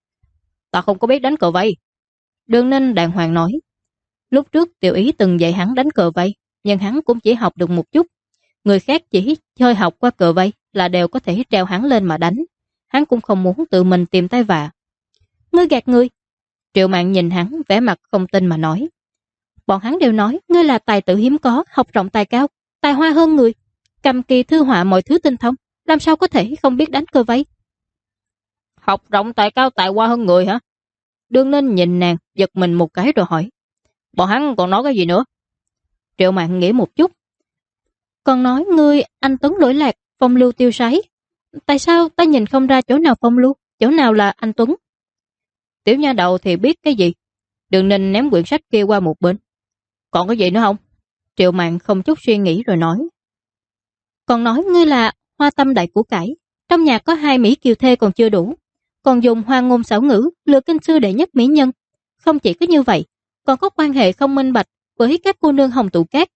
Ta không có biết đánh cờ vây. Đường Ninh đàng hoàng nói: lúc trước Tiểu Ý từng dạy hắn đánh cờ vây, nhưng hắn cũng chỉ học được một chút. Người khác chỉ chơi học qua cờ vây là đều có thể treo hắn lên mà đánh. Hắn cũng không muốn tự mình tìm tai vạ. ngươi gạt người. Triệu Mạn nhìn hắn vẻ mặt không tin mà nói. Bọn hắn đều nói ngươi là tài tử hiếm có, học rộng tài cao, tài hoa hơn người, cầm kỳ thư họa mọi thứ tinh thông, làm sao có thể không biết đánh cờ vây. Học rộng tài cao tài hoa hơn người hả? Đường Ninh nhìn nàng, giật mình một cái rồi hỏi. Bọn hắn còn nói cái gì nữa? Triệu Mạn nghĩ một chút. Còn nói ngươi anh tuấn lỗi lạc, phong lưu tiêu sái. Tại sao ta nhìn không ra chỗ nào phong lưu, chỗ nào là anh tuấn? Tiểu nha đầu thì biết cái gì? Đường Ninh ném quyển sách kia qua một bên. Còn cái gì nữa không? Triệu Mạn không chút suy nghĩ rồi nói. Còn nói ngươi là hoa tâm đại của cải, trong nhà có 2 mỹ kiều thê còn chưa đủ, còn dùng hoa ngôn xảo ngữ lừa kinh sư đệ nhất mỹ nhân. Không chỉ có như vậy, còn có quan hệ không minh bạch với các cô nương hồng tụ cát.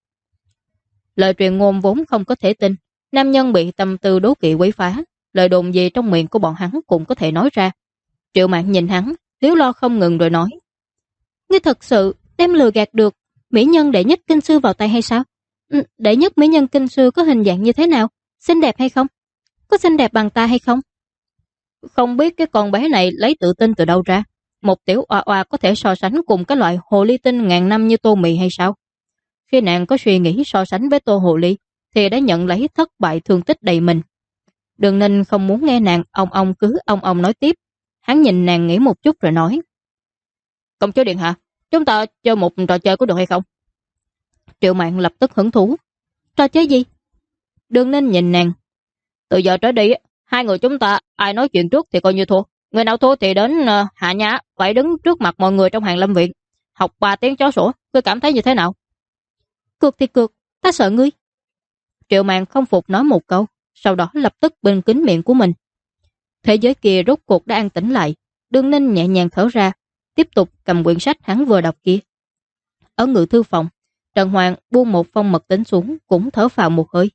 Lời truyền ngôn vốn không có thể tin, nam nhân bị tâm tư đố kỵ quấy phá, lời đồn gì trong miệng của bọn hắn cũng có thể nói ra. Triệu Mạn nhìn hắn, liếu lo không ngừng rồi nói. Ngươi thật sự đem lừa gạt được mỹ nhân đệ nhất kinh sư vào tay hay sao? Đệ nhất mỹ nhân kinh sư có hình dạng như thế nào? Xinh đẹp hay không? Có xinh đẹp bằng ta hay không? Không biết cái con bé này lấy tự tin từ đâu ra. Một tiểu oa oa có thể so sánh cùng cái loại hồ ly tinh ngàn năm như Tô Mị hay sao? Khi nàng có suy nghĩ so sánh với Tô Hồ Ly thì đã nhận lấy thất bại thương tích đầy mình. Đường Ninh không muốn nghe nàng ông cứ ông nói tiếp. Hắn nhìn nàng nghĩ một chút rồi nói. Công chúa điện hạ, chúng ta chơi một trò chơi có được hay không? Triệu Mạn lập tức hứng thú. Trò chơi gì? Đường Ninh nhìn nàng. Từ giờ trở đi, 2 người chúng ta ai nói chuyện trước thì coi như thua. Người nào thua thì đến hạ nhã, phải đứng trước mặt mọi người trong Hàng Lâm Viện, học 3 tiếng chó sủa. Ngươi cảm thấy như thế nào? Cược thì cược, ta sợ ngươi. Triệu Mạn không phục nói một câu, sau đó lập tức bưng kín miệng của mình. Thế giới kia rốt cuộc đã an tĩnh lại. Đường Ninh nhẹ nhàng thở ra, tiếp tục cầm quyển sách hắn vừa đọc kia. Ở ngự thư phòng, Trần Hoàng buông một phong mật tín xuống, cũng thở phào một hơi.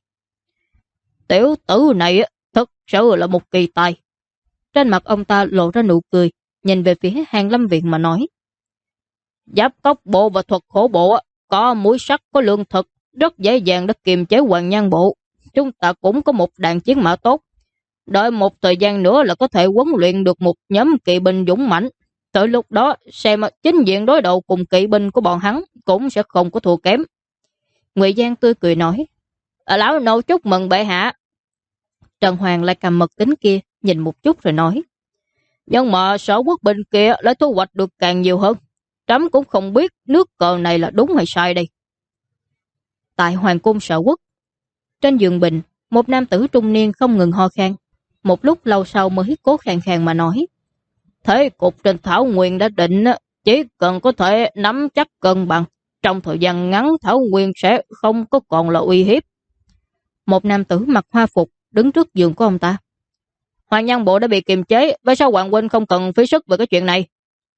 Tiểu tử này thật sự là một kỳ tài. Trên mặt ông ta lộ ra nụ cười, nhìn về phía Hàng Lâm Viện mà nói. Giáp cốc bộ và thuật khổ bộ có muối sắt, có lương thực, rất dễ dàng để kiềm chế Hoàng Nhan bộ. Chúng ta cũng có một đàn chiến mã tốt. Đợi một thời gian nữa là có thể huấn luyện được một nhóm kỵ binh dũng mãnh. Tới lúc đó xem chính diện đối đầu cùng kỵ binh của bọn hắn cũng sẽ không có thua kém. Ngụy Giang tươi cười nói. Lão nô chúc mừng bệ hạ. Trần Hoàng lại cầm mật tín kia nhìn một chút rồi nói. Nhưng mà sở quốc bên kia lại thu hoạch được càng nhiều hơn. Trẫm cũng không biết nước cờ này là đúng hay sai đây. Tại Hoàng cung sở quốc, trên giường bình, một nam tử trung niên không ngừng ho khan. Một lúc lâu sau mới cố khàn khàn mà nói. Thế cục trên Thảo Nguyên đã định, chỉ cần có thể nắm chắc cân bằng, trong thời gian ngắn Thảo Nguyên sẽ không có còn là uy hiếp. Một nam tử mặc hoa phục đứng trước giường của ông ta. Hoàng Nhan bộ đã bị kiềm chế, vì sao Hoàng huynh không cần phí sức về cái chuyện này?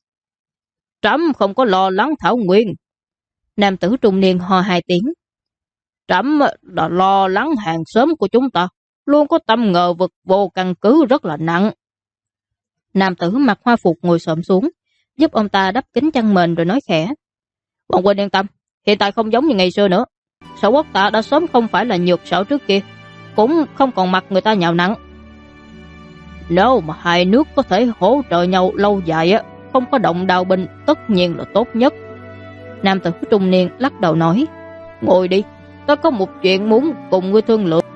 Trẫm không có lo lắng Thảo Nguyên. Nam tử trung niên ho 2 tiếng. Trẫm là lo lắng hàng xóm của chúng ta, luôn có tâm ngờ vực vô căn cứ rất là nặng. Nam tử mặc hoa phục ngồi xổm xuống, giúp ông ta đắp kính chăn mền rồi nói khẽ. Hoàng huynh yên tâm, hiện tại không giống như ngày xưa nữa. Sở quốc ta đã sớm không phải là nhược sở trước kia, cũng không còn mặc người ta nhào nặng. Nếu mà 2 nước có thể hỗ trợ nhau lâu dài, không có động đao binh, tất nhiên là tốt nhất. Nam tử trung niên lắc đầu nói. Ngồi đi, ta có một chuyện muốn cùng ngươi thương lượng.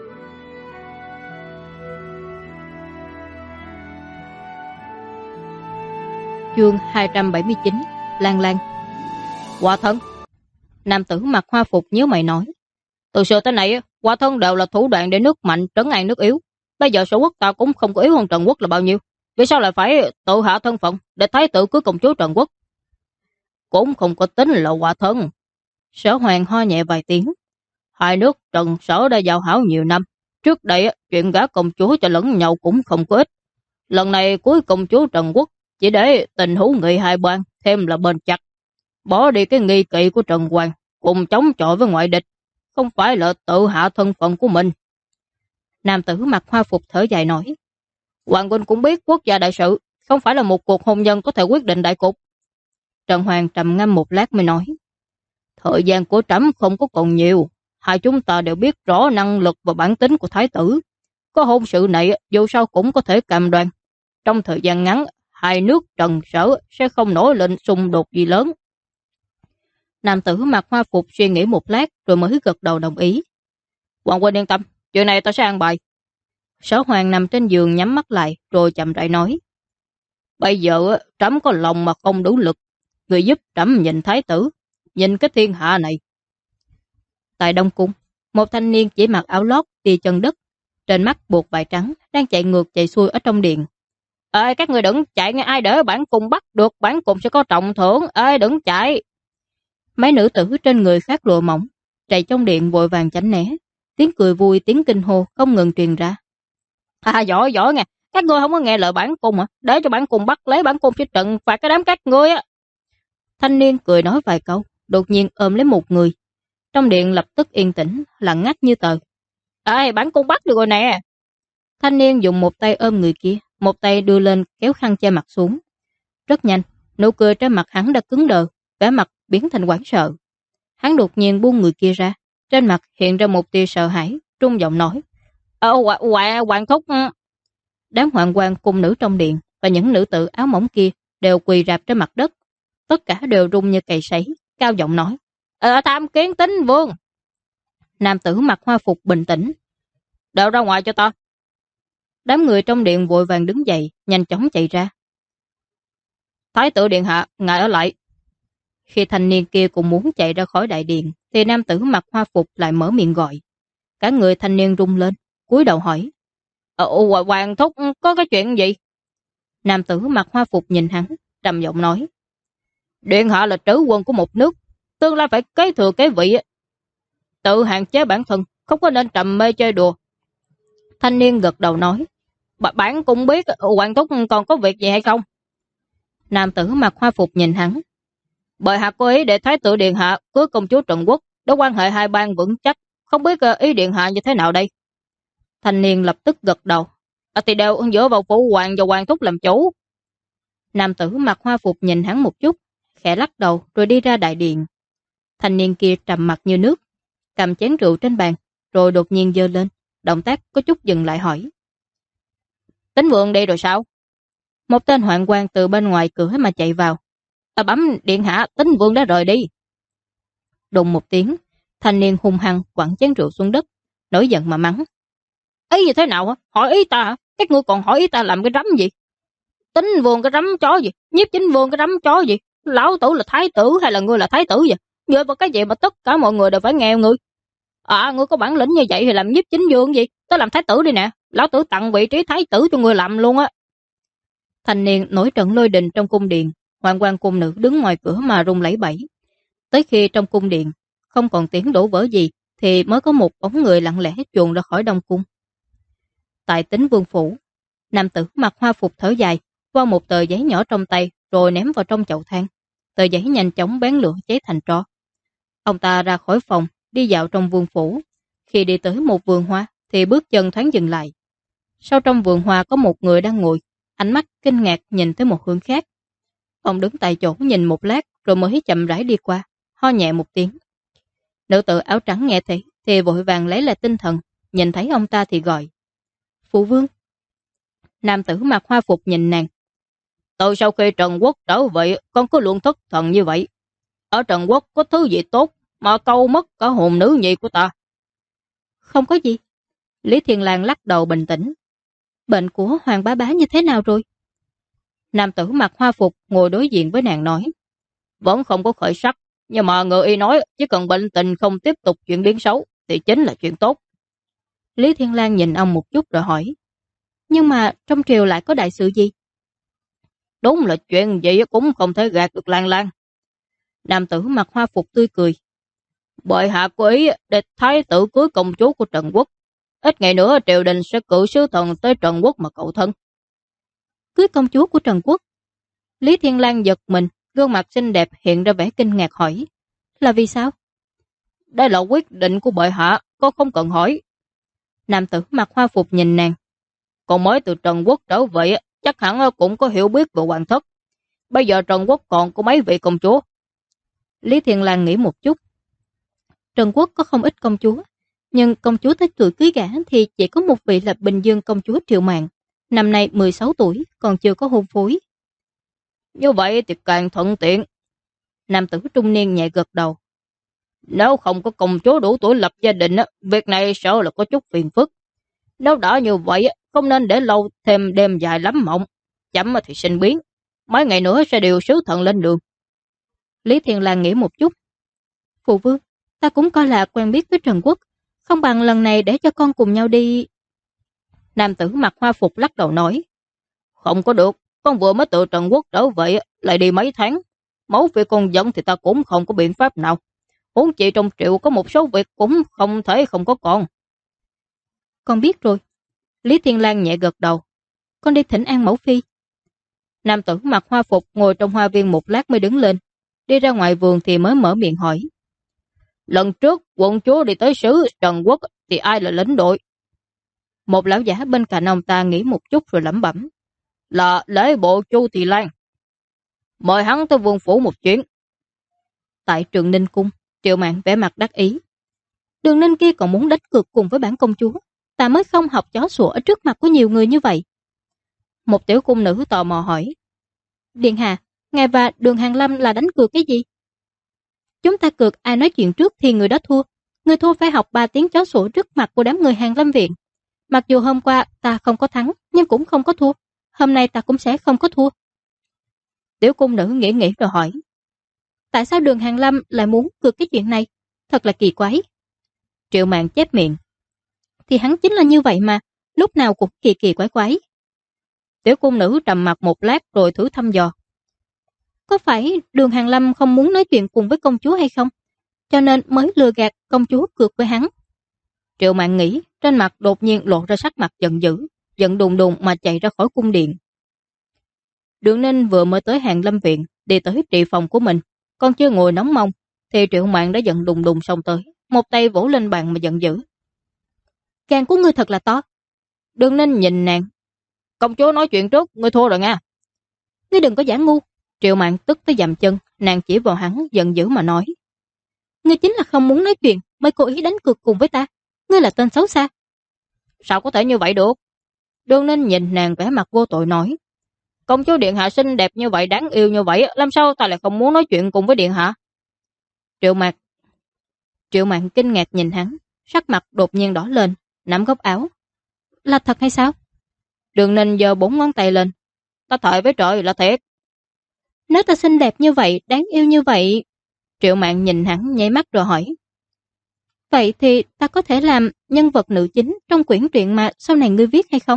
Chương 279 Lan Lan. Quả thân. Nam tử mặc hoa phục nhớ mày nói. Từ xưa tới nay, quả thân đều là thủ đoạn để nước mạnh trấn an nước yếu. Bây giờ sở quốc ta cũng không có yếu hơn Trần quốc là bao nhiêu. Vì sao lại phải tự hạ thân phận để thái tử cưới công chúa Trần quốc? Cũng không có tính là quả thân. Sở Hoàng ho nhẹ vài tiếng. 2 nước Trần sở đã giao hảo nhiều năm. Trước đây chuyện gả công chúa cho lẫn nhau cũng không có ít. Lần này cưới công chúa Trần quốc chỉ để tình hữu nghị hai bên thêm là bền chặt. Bỏ đi cái nghi kỵ của Trần Hoàng, cùng chống chọi với ngoại địch, không phải là tự hạ thân phận của mình. Nam tử mặc hoa phục thở dài nói. Hoàng huynh cũng biết quốc gia đại sự không phải là một cuộc hôn nhân có thể quyết định đại cục. Trần Hoàng trầm ngâm một lát mới nói. Thời gian của trẫm không có còn nhiều. Hai chúng ta đều biết rõ năng lực và bản tính của thái tử. Có hôn sự này dù sao cũng có thể cam đoan. Trong thời gian ngắn, hai nước Trần Sở sẽ không nổi lên xung đột gì lớn. Nam tử mặc hoa phục suy nghĩ một lát rồi mới gật đầu đồng ý. Hoàng huynh yên tâm, chuyện này ta sẽ an bài. Sở Hoàng nằm trên giường nhắm mắt lại rồi chậm rãi nói. Bây giờ trẫm có lòng mà không đủ lực, người giúp trẫm nhìn thái tử, nhìn cái thiên hạ này. Tại Đông Cung, một thanh niên chỉ mặc áo lót đi chân đất, trên mắt buộc vải trắng, đang chạy ngược chạy xuôi ở trong điện. Ê, các người đừng chạy nghe, ai để bản cung bắt được, bản cung sẽ có trọng thưởng, ê đừng chạy. Mấy nữ tử trên người khác lụa mỏng, chạy trong điện vội vàng tránh né, tiếng cười vui, tiếng kinh hô không ngừng truyền ra. Giỏi giỏi nghe, các ngươi không có nghe lời bản cung hả? Để cho bản cung bắt lấy, bản cung sẽ trừng phạt cái đám các ngươi á. Thanh niên cười nói vài câu, đột nhiên ôm lấy một người. Trong điện lập tức yên tĩnh, lặng ngắt như tờ. Ê, bản cung bắt được rồi nè. Thanh niên dùng một tay ôm người kia, một tay đưa lên kéo khăn che mặt xuống. Rất nhanh, nụ cười trên mặt hắn đã cứng đờ, vẻ mặt biến thành hoảng sợ. Hắn đột nhiên buông người kia ra, trên mặt hiện ra một tia sợ hãi, trung giọng nói. Hoàng thúc. Đám hoàng quan cung nữ trong điện và những nữ tử áo mỏng kia đều quỳ rạp trên mặt đất. Tất cả đều run như cầy sấy, cao giọng nói. Tham kiến Tín vương. Nam tử mặc hoa phục bình tĩnh. Đều ra ngoài cho ta. Đám người trong điện vội vàng đứng dậy, nhanh chóng chạy ra. Thái tử điện hạ, ngài ở lại. Khi thanh niên kia cũng muốn chạy ra khỏi đại điện, thì nam tử mặc hoa phục lại mở miệng gọi. Cả người thanh niên rung lên, cúi đầu hỏi. Hoàng thúc, có cái chuyện gì? Nam tử mặc hoa phục nhìn hắn, trầm giọng nói. Điện hạ là trữ quân của một nước, tương lai phải kế thừa kế vị. Tự hạn chế bản thân, không có nên trầm mê chơi đùa. Thanh niên gật đầu nói. Bản cũng biết hoàng thúc còn có việc gì hay không? Nam tử mặc hoa phục nhìn hắn. Bệ hạ có ý để thái tử điện hạ cưới công chúa Trần Quốc, để quan hệ hai bang vững chắc, không biết ý điện hạ như thế nào đây? Thanh niên lập tức gật đầu. Thì đều dựa vào phụ hoàng và hoàng thúc làm chủ. Nam tử mặc hoa phục nhìn hắn một chút, khẽ lắc đầu rồi đi ra đại điện. Thanh niên kia trầm mặt như nước, cầm chén rượu trên bàn, rồi đột nhiên giơ lên, động tác có chút dừng lại hỏi. Tín vương đi rồi sao? Một tên hoạn quan từ bên ngoài cửa mà chạy vào. Bấm điện hạ, Tín vương đã rời đi. Đùng một tiếng, thanh niên hung hăng quẳng chén rượu xuống đất, nổi giận mà mắng. Ý như thế nào hả? Hỏi ý ta hả? Các ngươi còn hỏi ý ta làm cái rắm gì? Tín vương cái rắm chó gì? Nhiếp chính vương cái rắm chó gì? Lão tử là thái tử hay là ngươi là thái tử vậy? Dựa vào cái gì mà tất cả mọi người đều phải nghe ngươi? Ngươi có bản lĩnh như vậy thì làm nhiếp chính vương gì? Tới làm thái tử đi nè. Lão tử tặng vị trí thái tử cho ngươi làm luôn á. Thanh niên nổi trận lôi đình trong cung điện, hoàng quan cung nữ đứng ngoài cửa mà run lẩy bẩy. Tới khi trong cung điện không còn tiếng đổ vỡ gì thì mới có một bóng người lặng lẽ chuồn ra khỏi đông cung. Tại Tín vương phủ, nam tử mặc hoa phục thở dài, vo một tờ giấy nhỏ trong tay rồi ném vào trong chậu than. Tờ giấy nhanh chóng bén lửa cháy thành tro. Ông ta ra khỏi phòng, đi dạo trong vương phủ. Khi đi tới một vườn hoa thì bước chân thoáng dừng lại. Sau trong vườn hoa có một người đang ngồi, ánh mắt kinh ngạc nhìn tới một hướng khác. Ông đứng tại chỗ nhìn một lát rồi mới chậm rãi đi qua, ho nhẹ một tiếng. Nữ tử áo trắng nghe thấy thì vội vàng lấy lại tinh thần, nhìn thấy ông ta thì gọi. Phụ vương. Nam tử mặc hoa phục nhìn nàng. Từ sau khi Trần Quốc trở về, con cứ luôn thất thần như vậy. Ở Trần Quốc có thứ gì tốt mà câu mất cả hồn nữ nhi của ta? Không có gì. Lý Thiên Lang lắc đầu bình tĩnh. Bệnh của Hoàng bá bá như thế nào rồi? Nam tử mặc hoa phục ngồi đối diện với nàng nói. Vẫn không có khởi sắc, nhưng mà người y nói chỉ cần bệnh tình không tiếp tục chuyển biến xấu thì chính là chuyện tốt. Lý Thiên Lang nhìn ông một chút rồi hỏi. Nhưng mà trong triều lại có đại sự gì? Đúng là chuyện gì cũng không thể gạt được Lan Lan. Nam tử mặc hoa phục tươi cười. Bệ hạ có ý để thái tử cưới công chúa của Trần Quốc. Ít ngày nữa triều đình sẽ cử sứ thần tới Trần Quốc mà cầu thân. Cưới công chúa của Trần Quốc? Lý Thiên Lang giật mình, gương mặt xinh đẹp hiện ra vẻ kinh ngạc hỏi. Là vì sao? Đây là quyết định của bệ hạ, con không cần hỏi. Nam tử mặc hoa phục nhìn nàng. Còn mới từ Trần Quốc trở về, chắc hẳn cũng có hiểu biết về hoàng thất. Bây giờ Trần Quốc còn có mấy vị công chúa? Lý Thiên Lang nghĩ một chút. Trần Quốc có không ít công chúa, nhưng công chúa tới tuổi cưới gả thì chỉ có một vị là Bình Dương công chúa Triệu Mạn. Năm nay 16 tuổi, còn chưa có hôn phối. Như vậy thì càng thuận tiện. Nam tử trung niên nhẹ gật đầu. Nếu không có công chúa đủ tuổi lập gia đình, việc này sợ là có chút phiền phức. Nếu đã như vậy, không nên để lâu thêm đêm dài lắm mộng. Chậm thì sinh biến. Mấy ngày nữa sẽ điều sứ thần lên đường. Lý Thiên Lang nghĩ một chút. Phụ vương, ta cũng coi là quen biết với Trần Quốc. Không bằng lần này để cho con cùng nhau đi. Nam tử mặc hoa phục lắc đầu nói. Không có được, con vừa mới từ Trần Quốc trở về, lại đi mấy tháng. Máu vì con giận thì ta cũng không có biện pháp nào. Huống chi trong triệu có một số việc cũng không thể không có con. Con biết rồi. Lý Thiên Lang nhẹ gật đầu. Con đi thỉnh an mẫu phi. Nam tử mặc hoa phục ngồi trong hoa viên một lát mới đứng lên. Đi ra ngoài vườn thì mới mở miệng hỏi. Lần trước quận chúa đi tới xứ Trần Quốc thì ai là lãnh đội? Một lão giả bên cạnh ông ta nghĩ một chút rồi lẩm bẩm. Là lễ bộ Chu Thị Lan. Mời hắn tới vương phủ một chuyến. Tại Trường Ninh Cung, Triệu Mạn vẻ mặt đắc ý. Đường Ninh kia còn muốn đánh cược cùng với bản công chúa. Ta mới không học chó sủa ở trước mặt của nhiều người như vậy. Một tiểu cung nữ tò mò hỏi. Điện hạ, ngài và Đường Hàn Lâm là đánh cược cái gì? Chúng ta cược ai nói chuyện trước thì người đó thua. Người thua phải học 3 tiếng chó sủa trước mặt của đám người Hàn Lâm viện. Mặc dù hôm qua ta không có thắng, nhưng cũng không có thua. Hôm nay ta cũng sẽ không có thua. Tiểu cung nữ nghĩ rồi hỏi. Tại sao Đường Hàn Lâm lại muốn cược cái chuyện này? Thật là kỳ quái. Triệu Mạn chép miệng. Thì hắn chính là như vậy mà, lúc nào cũng kỳ quái. Tiểu cung nữ trầm mặc một lát rồi thử thăm dò. Có phải Đường Hàn Lâm không muốn nói chuyện cùng với công chúa hay không? Cho nên mới lừa gạt công chúa cược với hắn. Triệu Mạn nghĩ, trên mặt đột nhiên lộ ra sắc mặt giận dữ, giận đùng đùng mà chạy ra khỏi cung điện. Đường Ninh vừa mới tới Hàn Lâm viện, đi tới trị phòng của mình, còn chưa ngồi nóng mông, thì Triệu Mạn đã giận đùng đùng xông tới, một tay vỗ lên bàn mà giận dữ. Gan của ngươi thật là to. Đường Ninh nhìn nàng. Công chúa nói chuyện trước, ngươi thua rồi nha. Ngươi đừng có giả ngu. Triệu Mạn tức tới dậm chân, nàng chỉ vào hắn giận dữ mà nói. Ngươi chính là không muốn nói chuyện mới cố ý đánh cược cùng với ta. Ngươi là tên xấu xa. Sao có thể như vậy được? Đường Ninh nhìn nàng vẻ mặt vô tội nói. Công chúa điện hạ xinh đẹp như vậy, đáng yêu như vậy, làm sao ta lại không muốn nói chuyện cùng với điện hạ? Triệu Mạn kinh ngạc nhìn hắn, sắc mặt đột nhiên đỏ lên, nắm góc áo. Là thật hay sao? Đường Ninh giơ 4 ngón tay lên. Ta thề với trời là thiệt. Nếu ta xinh đẹp như vậy, đáng yêu như vậy. Triệu Mạn nhìn hắn nháy mắt rồi hỏi. Vậy thì ta có thể làm nhân vật nữ chính trong quyển truyện mà sau này ngươi viết hay không?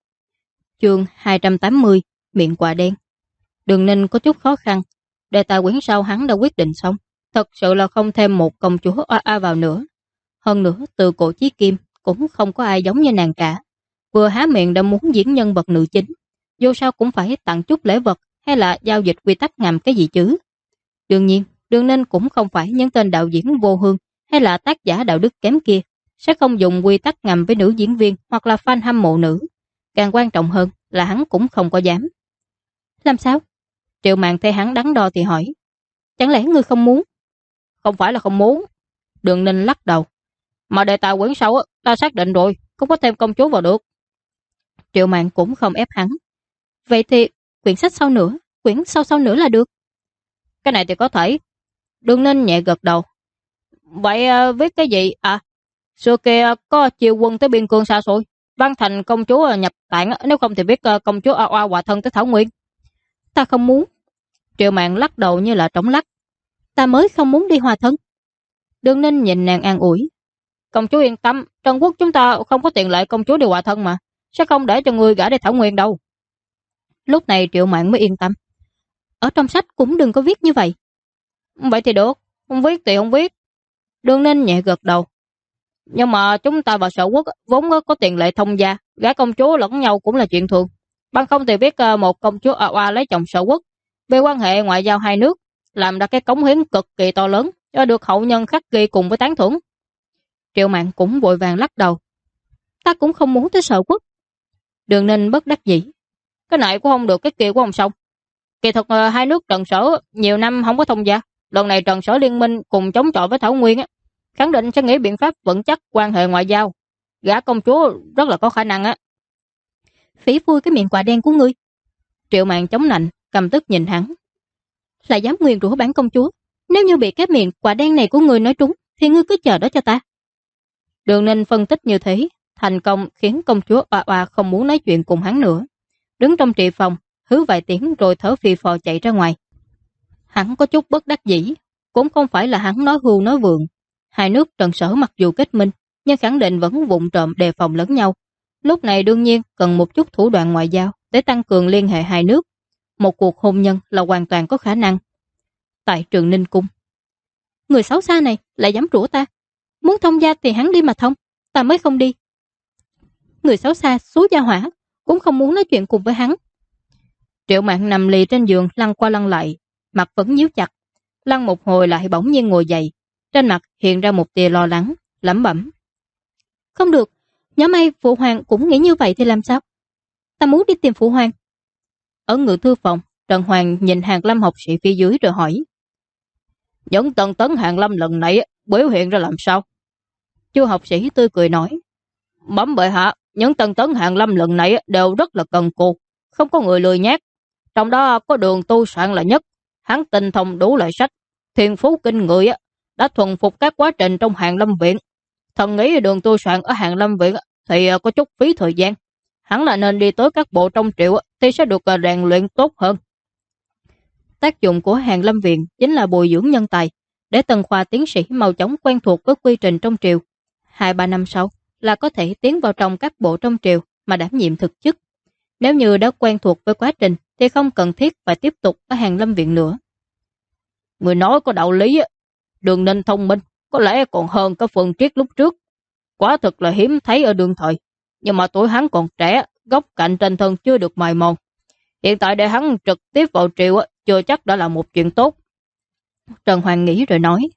Chương 280, miệng quả đen. Đường Ninh có chút khó khăn. Đề tài quyển sau hắn đã quyết định xong. Thật sự là không thêm một công chúa oa vào nữa. Hơn nữa, từ cổ chí kim cũng không có ai giống như nàng cả. Vừa há miệng đã muốn diễn nhân vật nữ chính. Dù sao cũng phải tặng chút lễ vật hay là giao dịch quy tắc ngầm cái gì chứ. Đương nhiên, Đường Ninh cũng không phải những tên đạo diễn vô hương hay là tác giả đạo đức kém kia, sẽ không dùng quy tắc ngầm với nữ diễn viên hoặc là fan hâm mộ nữ. Càng quan trọng hơn là hắn cũng không có dám. Làm sao? Triệu Mạn thấy hắn đắn đo thì hỏi. Chẳng lẽ ngươi không muốn? Không phải là không muốn. Đường Ninh lắc đầu. Mà đề tài quyển sau ta xác định rồi, không có thêm công chúa vào được. Triệu Mạn cũng không ép hắn. Vậy thì quyển sách sau nữa, quyển sau nữa là được. Cái này thì có thể. Đường Ninh nhẹ gật đầu. Vậy viết cái gì? À, xưa kia có chiêu quân tới biên cương xa xôi, Văn Thành công chúa nhập tạng, nếu không thì viết công chúa oa hòa thân tới Thảo Nguyên. Ta không muốn. Triệu Mạn lắc đầu như là trống lắc. Ta mới không muốn đi hòa thân. Đường Ninh nhìn nàng an ủi. Công chúa yên tâm, Trần Quốc chúng ta không có tiền lệ công chúa đi hòa thân mà, sẽ không để cho người gả đi Thảo Nguyên đâu. Lúc này Triệu Mạn mới yên tâm. Ở trong sách cũng đừng có viết như vậy. Vậy thì được, không viết thì không viết. Đường Ninh nhẹ gật đầu. Nhưng mà chúng ta và Sở Quốc vốn có tiền lệ thông gia, gả công chúa lẫn nhau cũng là chuyện thường. Bằng không thì viết một công chúa oa lấy chồng Sở Quốc, về quan hệ ngoại giao hai nước, làm ra cái cống hiến cực kỳ to lớn, cho được hậu nhân khắc ghi cùng với tán thưởng. Triệu Mạn cũng vội vàng lắc đầu. Ta cũng không muốn tới Sở Quốc. Đường Ninh bất đắc dĩ. Cái này cũng không được, cái kia cũng không xong. Kỳ thực hai nước Trần Sở nhiều năm không có thông gia, lần này Trần Sở liên minh cùng chống chọi với Thảo Nguyên á, khẳng định sẽ nghĩ biện pháp vững chắc quan hệ ngoại giao. Gả công chúa rất là có khả năng á. Phỉ phui cái miệng quả đen của ngươi. Triệu Mạn chống nạnh, căm tức nhìn hắn. Lại dám nguyền rủa bản công chúa, nếu như bị cái miệng quả đen này của ngươi nói trúng, thì ngươi cứ chờ đó cho ta. Đường Ninh phân tích như thế, thành công khiến công chúa oa oa không muốn nói chuyện cùng hắn nữa. Đứng trong trị phòng, hứ vài tiếng rồi thở phì phò chạy ra ngoài. Hắn có chút bất đắc dĩ, cũng không phải là hắn nói hưu nói vượng. Hai nước Trần Sở mặc dù kết minh, nhưng khẳng định vẫn vụng trộm đề phòng lẫn nhau. Lúc này đương nhiên cần một chút thủ đoạn ngoại giao để tăng cường liên hệ hai nước. Một cuộc hôn nhân là hoàn toàn có khả năng. Tại Trường Ninh Cung, người xấu xa này lại dám rủa ta. Muốn thông gia thì hắn đi mà thông, ta mới không đi. Người xấu xa số gia hỏa cũng không muốn nói chuyện cùng với hắn. Triệu Mạn nằm lì trên giường lăn qua lăn lại, mặt vẫn nhíu chặt. Lăn một hồi lại bỗng nhiên ngồi dậy, trên mặt hiện ra một tia lo lắng, lẩm bẩm. Không được, nhỡ may phụ hoàng cũng nghĩ như vậy thì làm sao? Ta muốn đi tìm phụ hoàng. Ở ngự thư phòng, Trần Hoàng nhìn Hàn Lâm học sĩ phía dưới rồi hỏi. Những tần tấn Hàn Lâm lần này biểu hiện ra làm sao? Chu học sĩ tươi cười nói. Bẩm bệ hạ, những tần tấn Hàn Lâm lần này đều rất là cần cù, không có người lười nhác. Trong đó có Đường Tu Soạn là nhất, hắn tinh thông đủ loại sách, thiên phú kinh người, đã thuần phục các quá trình trong Hàn Lâm viện. Thần nghĩ Đường Tu Soạn ở Hàn Lâm viện thì có chút phí thời gian. Hắn là nên đi tới các bộ trong triều thì sẽ được rèn luyện tốt hơn. Tác dụng của Hàn Lâm viện chính là bồi dưỡng nhân tài, để tân khoa tiến sĩ mau chóng quen thuộc với quy trình trong triều. 2-3 năm sau là có thể tiến vào trong các bộ trong triều mà đảm nhiệm thực chức. Nếu như đã quen thuộc với quá trình thì không cần thiết phải tiếp tục ở Hàn Lâm viện nữa. Người nói có đạo lý, Đường Ninh thông minh, có lẽ còn hơn cả Phương Triết lúc trước. Quả thực là hiếm thấy ở đương thời, nhưng mà tuổi hắn còn trẻ, góc cạnh trên thân chưa được mài mòn. Hiện tại để hắn trực tiếp vào triều chưa chắc đã là một chuyện tốt. Trần Hoàng nghĩ rồi nói.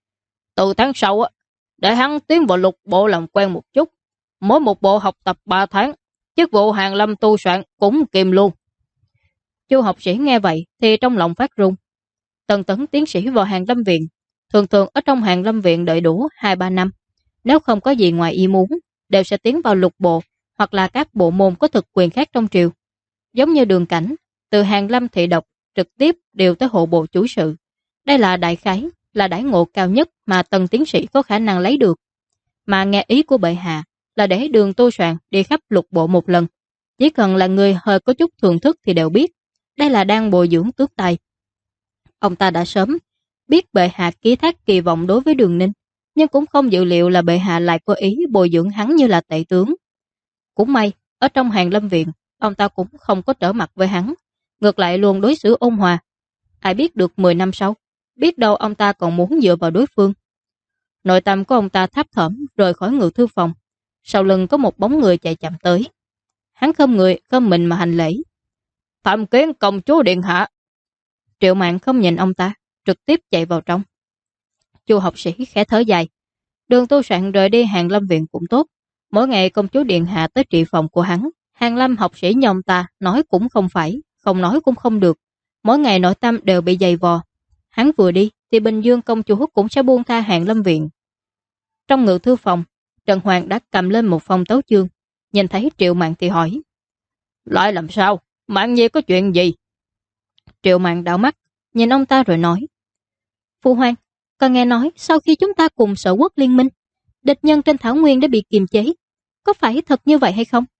Từ tháng sau để hắn tiến vào lục bộ làm quen một chút. Mỗi một bộ học tập 3 tháng, chức vụ Hàn Lâm tu soạn cũng kìm luôn. Chu học sĩ nghe vậy thì trong lòng phát run. Tần tấn tiến sĩ vào Hàn Lâm viện, thường thường ở trong Hàn Lâm viện đợi đủ 2-3 năm. Nếu không có gì ngoài ý muốn, đều sẽ tiến vào lục bộ hoặc là các bộ môn có thực quyền khác trong triều. Giống như Đường Cảnh, từ Hàn Lâm thị độc trực tiếp điều tới hộ bộ chủ sự. Đây là đại khái, là đãi ngộ cao nhất mà tần tiến sĩ có khả năng lấy được. Mà nghe ý của bệ hạ là để Đường Tu Soạn đi khắp lục bộ một lần. Chỉ cần là người hơi có chút thưởng thức thì đều biết, đây là đang bồi dưỡng tước tài. Ông ta đã sớm biết bệ hạ ký thác kỳ vọng đối với Đường Ninh, nhưng cũng không dự liệu là bệ hạ lại có ý bồi dưỡng hắn như là tể tướng. Cũng may, ở trong Hàn Lâm viện, ông ta cũng không có trở mặt với hắn, ngược lại luôn đối xử ôn hòa. Ai biết được 10 năm sau, biết đâu ông ta còn muốn dựa vào đối phương. Nội tâm của ông ta thấp thỏm rời khỏi ngự thư phòng, sau lưng có một bóng người chạy chậm tới. Hắn khom mình mà hành lễ. Tham kiến công chúa điện hạ. Triệu Mạn không nhìn ông ta, trực tiếp chạy vào trong. Chu học sĩ khẽ thở dài. Đường Tu Soạn rời đi Hàn Lâm viện cũng tốt. Mỗi ngày công chúa điện hạ tới trị phòng của hắn, Hàn Lâm học sĩ như ông ta nói cũng không phải, không nói cũng không được. Mỗi ngày nội tâm đều bị dày vò. Hắn vừa đi thì Bình Dương công chúa cũng sẽ buông tha Hàn Lâm viện. Trong ngự thư phòng, Trần Hoàng đã cầm lên một phong tấu chương, nhìn thấy Triệu Mạn thì hỏi. Lại làm sao? Mạn Nhi có chuyện gì? Triệu Mạn đảo mắt, nhìn ông ta rồi nói. Phu hoàng, con nghe nói sau khi chúng ta cùng Sở Quốc liên minh, địch nhân trên Thảo Nguyên đã bị kiềm chế. Có phải thật như vậy hay không?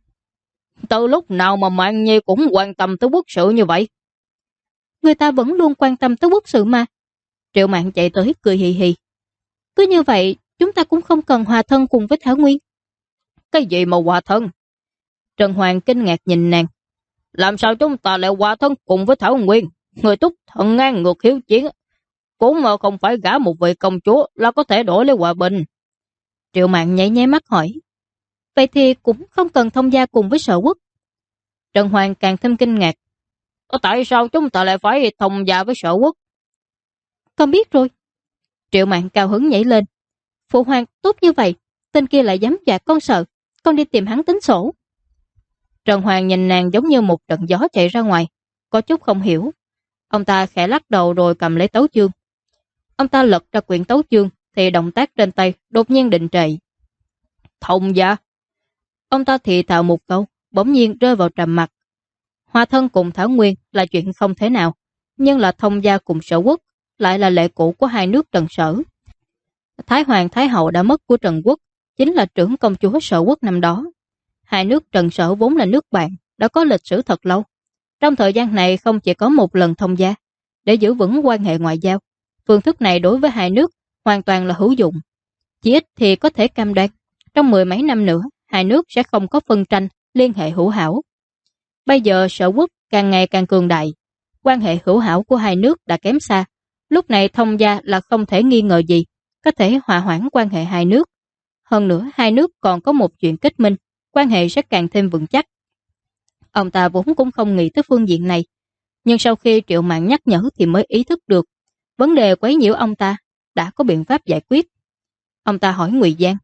Từ lúc nào mà Mạn Nhi cũng quan tâm tới quốc sự như vậy? Người ta vẫn luôn quan tâm tới quốc sự mà. Triệu Mạn chạy tới cười hì hì. Cứ như vậy, chúng ta cũng không cần hòa thân cùng với Thảo Nguyên. Cái gì mà hòa thân? Trần Hoàng kinh ngạc nhìn nàng. Làm sao chúng ta lại hòa thân cùng với Thảo Nguyên? Người túc thận ngang ngược hiếu chiến, cũng mà không phải gả một vị công chúa là có thể đổi lấy hòa bình. Triệu Mạn nháy nháy mắt hỏi. Vậy thì cũng không cần thông gia cùng với Sở Quốc. Trần Hoàng càng thêm kinh ngạc. Tại sao chúng ta lại phải thông gia với Sở Quốc? Con biết rồi. Triệu Mạn cao hứng nhảy lên. Phụ hoàng tốt như vậy, tên kia lại dám dọa con sợ, con đi tìm hắn tính sổ. Trần Hoàng nhìn nàng giống như một trận gió chạy ra ngoài, có chút không hiểu. Ông ta khẽ lắc đầu rồi cầm lấy tấu chương. Ông ta lật ra quyển tấu chương thì động tác trên tay đột nhiên định trệ. Thông gia. Ông ta thì thào một câu, bỗng nhiên rơi vào trầm mặc. Hòa thân cùng Thảo Nguyên là chuyện không thể nào, nhưng là thông gia cùng Sở Quốc lại là lệ cũ của hai nước Trần Sở. Thái Hoàng Thái Hậu đã mất của Trần Quốc chính là trưởng công chúa Sở Quốc năm đó. Hai nước Trần Sở vốn là nước bạn, đã có lịch sử thật lâu. Trong thời gian này không chỉ có một lần thông gia, để giữ vững quan hệ ngoại giao. Phương thức này đối với hai nước hoàn toàn là hữu dụng. Chỉ ít thì có thể cam đoan, trong 10 mấy năm nữa, hai nước sẽ không có phân tranh, liên hệ hữu hảo. Bây giờ Sở Quốc càng ngày càng cường đại, quan hệ hữu hảo của hai nước đã kém xa. Lúc này thông gia là không thể nghi ngờ gì, có thể hòa hoãn quan hệ hai nước. Hơn nữa hai nước còn có một chuyện kết minh, quan hệ sẽ càng thêm vững chắc. Ông ta vốn cũng không nghĩ tới phương diện này, nhưng sau khi Triệu Mạn nhắc nhở thì mới ý thức được vấn đề quấy nhiễu ông ta đã có biện pháp giải quyết. Ông ta hỏi Ngụy Giang: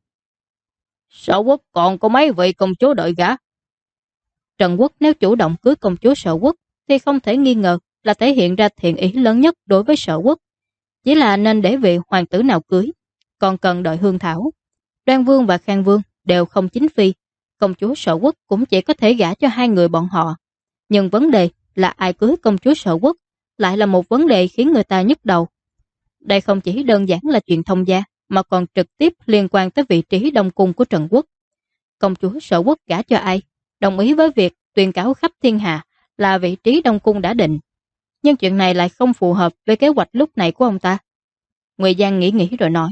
Sở Quốc còn có mấy vị công chúa đợi gả? Trần Quốc nếu chủ động cưới công chúa Sở Quốc thì không thể nghi ngờ là thể hiện ra thiện ý lớn nhất đối với Sở Quốc. Chỉ là nên để vị hoàng tử nào cưới, còn cần đợi hương thảo. Đoan Vương và Khang Vương đều không chính phi, công chúa Sở Quốc cũng chỉ có thể gả cho hai người bọn họ. Nhưng vấn đề là ai cưới công chúa Sở Quốc lại là một vấn đề khiến người ta nhức đầu. Đây không chỉ đơn giản là chuyện thông gia, mà còn trực tiếp liên quan tới vị trí đông cung của Trần Quốc. Công chúa Sở Quốc gả cho ai, đồng ý với việc tuyên cáo khắp thiên hạ là vị trí đông cung đã định. Nhưng chuyện này lại không phù hợp với kế hoạch lúc này của ông ta. Ngụy Giang nghĩ rồi nói: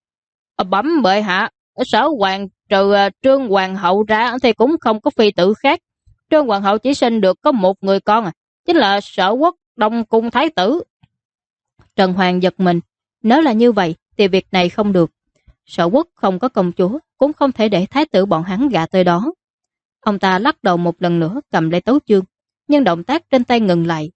Bẩm bệ hạ, Sở Hoàng trừ Trương Hoàng hậu ra thì cũng không có phi tử khác. Trương Hoàng hậu chỉ sinh được có một người con, chính là Sở Quốc Đông Cung Thái tử. Trần Hoàng giật mình, nếu là như vậy thì việc này không được. Sở Quốc không có công chúa, cũng không thể để thái tử bọn hắn gả tới đó. Ông ta lắc đầu một lần nữa cầm lấy tấu chương, nhưng động tác trên tay ngừng lại.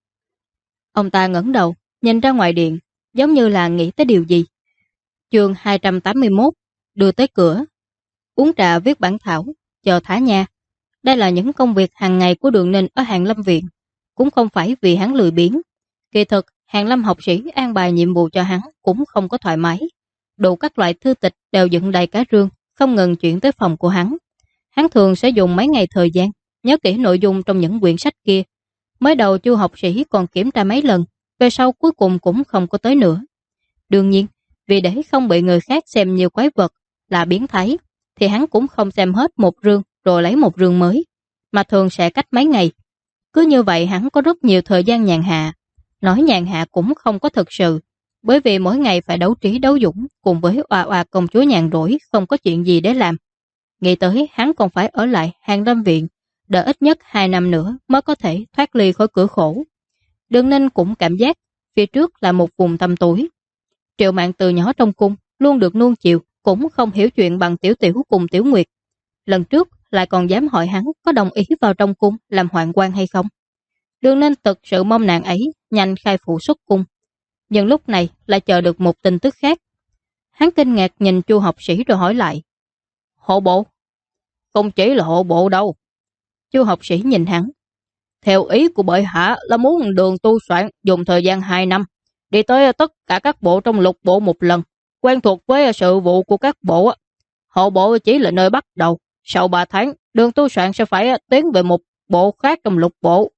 Ông ta ngẩng đầu, nhìn ra ngoài điện, giống như là nghĩ tới điều gì. Chương 281, đưa tới cửa. Uống trà viết bản thảo, chờ thả nha. Đây là những công việc hàng ngày của Đường Ninh ở Hàn Lâm Viện, cũng không phải vì hắn lười biếng. Kỳ thực, Hàn Lâm học sĩ an bài nhiệm vụ cho hắn cũng không có thoải mái. Đủ các loại thư tịch đều dựng đầy cá rương, không ngừng chuyển tới phòng của hắn. Hắn thường sẽ dùng mấy ngày thời gian nhớ kỹ nội dung trong những quyển sách kia. Mới đầu Chu học sĩ còn kiểm tra mấy lần, về sau cuối cùng cũng không có tới nữa. Đương nhiên, vì để không bị người khác xem nhiều quái vật là biến thái, thì hắn cũng không xem hết một rương rồi lấy một rương mới, mà thường sẽ cách mấy ngày. Cứ như vậy hắn có rất nhiều thời gian nhàn hạ. Nói nhàn hạ cũng không có thực sự, bởi vì mỗi ngày phải đấu trí đấu dũng cùng với oa oa công chúa nhàn rỗi không có chuyện gì để làm. Nghĩ tới hắn còn phải ở lại Hàn Lâm Viện, đợi ít nhất 2 năm nữa mới có thể thoát ly khỏi cửa khổ. Đường Ninh cũng cảm giác phía trước là một vùng tăm tối. Triệu Mạn từ nhỏ trong cung luôn được nuông chiều, cũng không hiểu chuyện bằng Tiểu Tiểu cùng Tiểu Nguyệt. Lần trước lại còn dám hỏi hắn có đồng ý vào trong cung làm hoạn quan hay không. Đường Ninh thực sự mong nàng ấy nhanh khai phụ xuất cung, nhưng lúc này lại chờ được một tin tức khác. Hắn kinh ngạc nhìn Chu học sĩ rồi hỏi lại: Hộ bộ? Không chỉ là hộ bộ đâu. Chu học sĩ nhìn hắn: Theo ý của bệ hạ là muốn Đường tu soạn dùng thời gian 2 năm đi tới tất cả các bộ trong lục bộ một lần, quen thuộc với sự vụ của các bộ. Hộ bộ chỉ là nơi bắt đầu, sau 3 tháng Đường tu soạn sẽ phải tiến về một bộ khác trong lục bộ.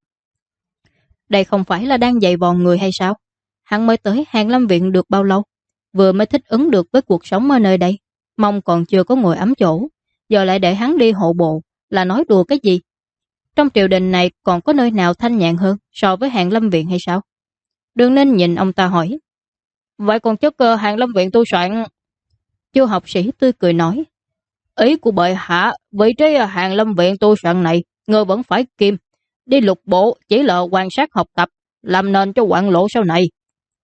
Đây không phải là đang dày vò người hay sao? Hắn mới tới Hàn Lâm Viện được bao lâu, vừa mới thích ứng được với cuộc sống ở nơi đây, mong còn chưa có ngồi ấm chỗ, giờ lại để hắn đi hộ bộ, là nói đùa cái gì? Trong triều đình này còn có nơi nào thanh nhàn hơn so với Hàn Lâm Viện hay sao? Đường Ninh nhìn ông ta hỏi: Vậy còn chức Hàn Lâm Viện tu soạn? Chu học sĩ tươi cười nói: Ý của bệ hạ, vị trí Hàn Lâm Viện tu soạn này người vẫn phải kiêm, đi lục bộ chỉ là quan sát học tập, làm nền cho hoạn lộ sau này.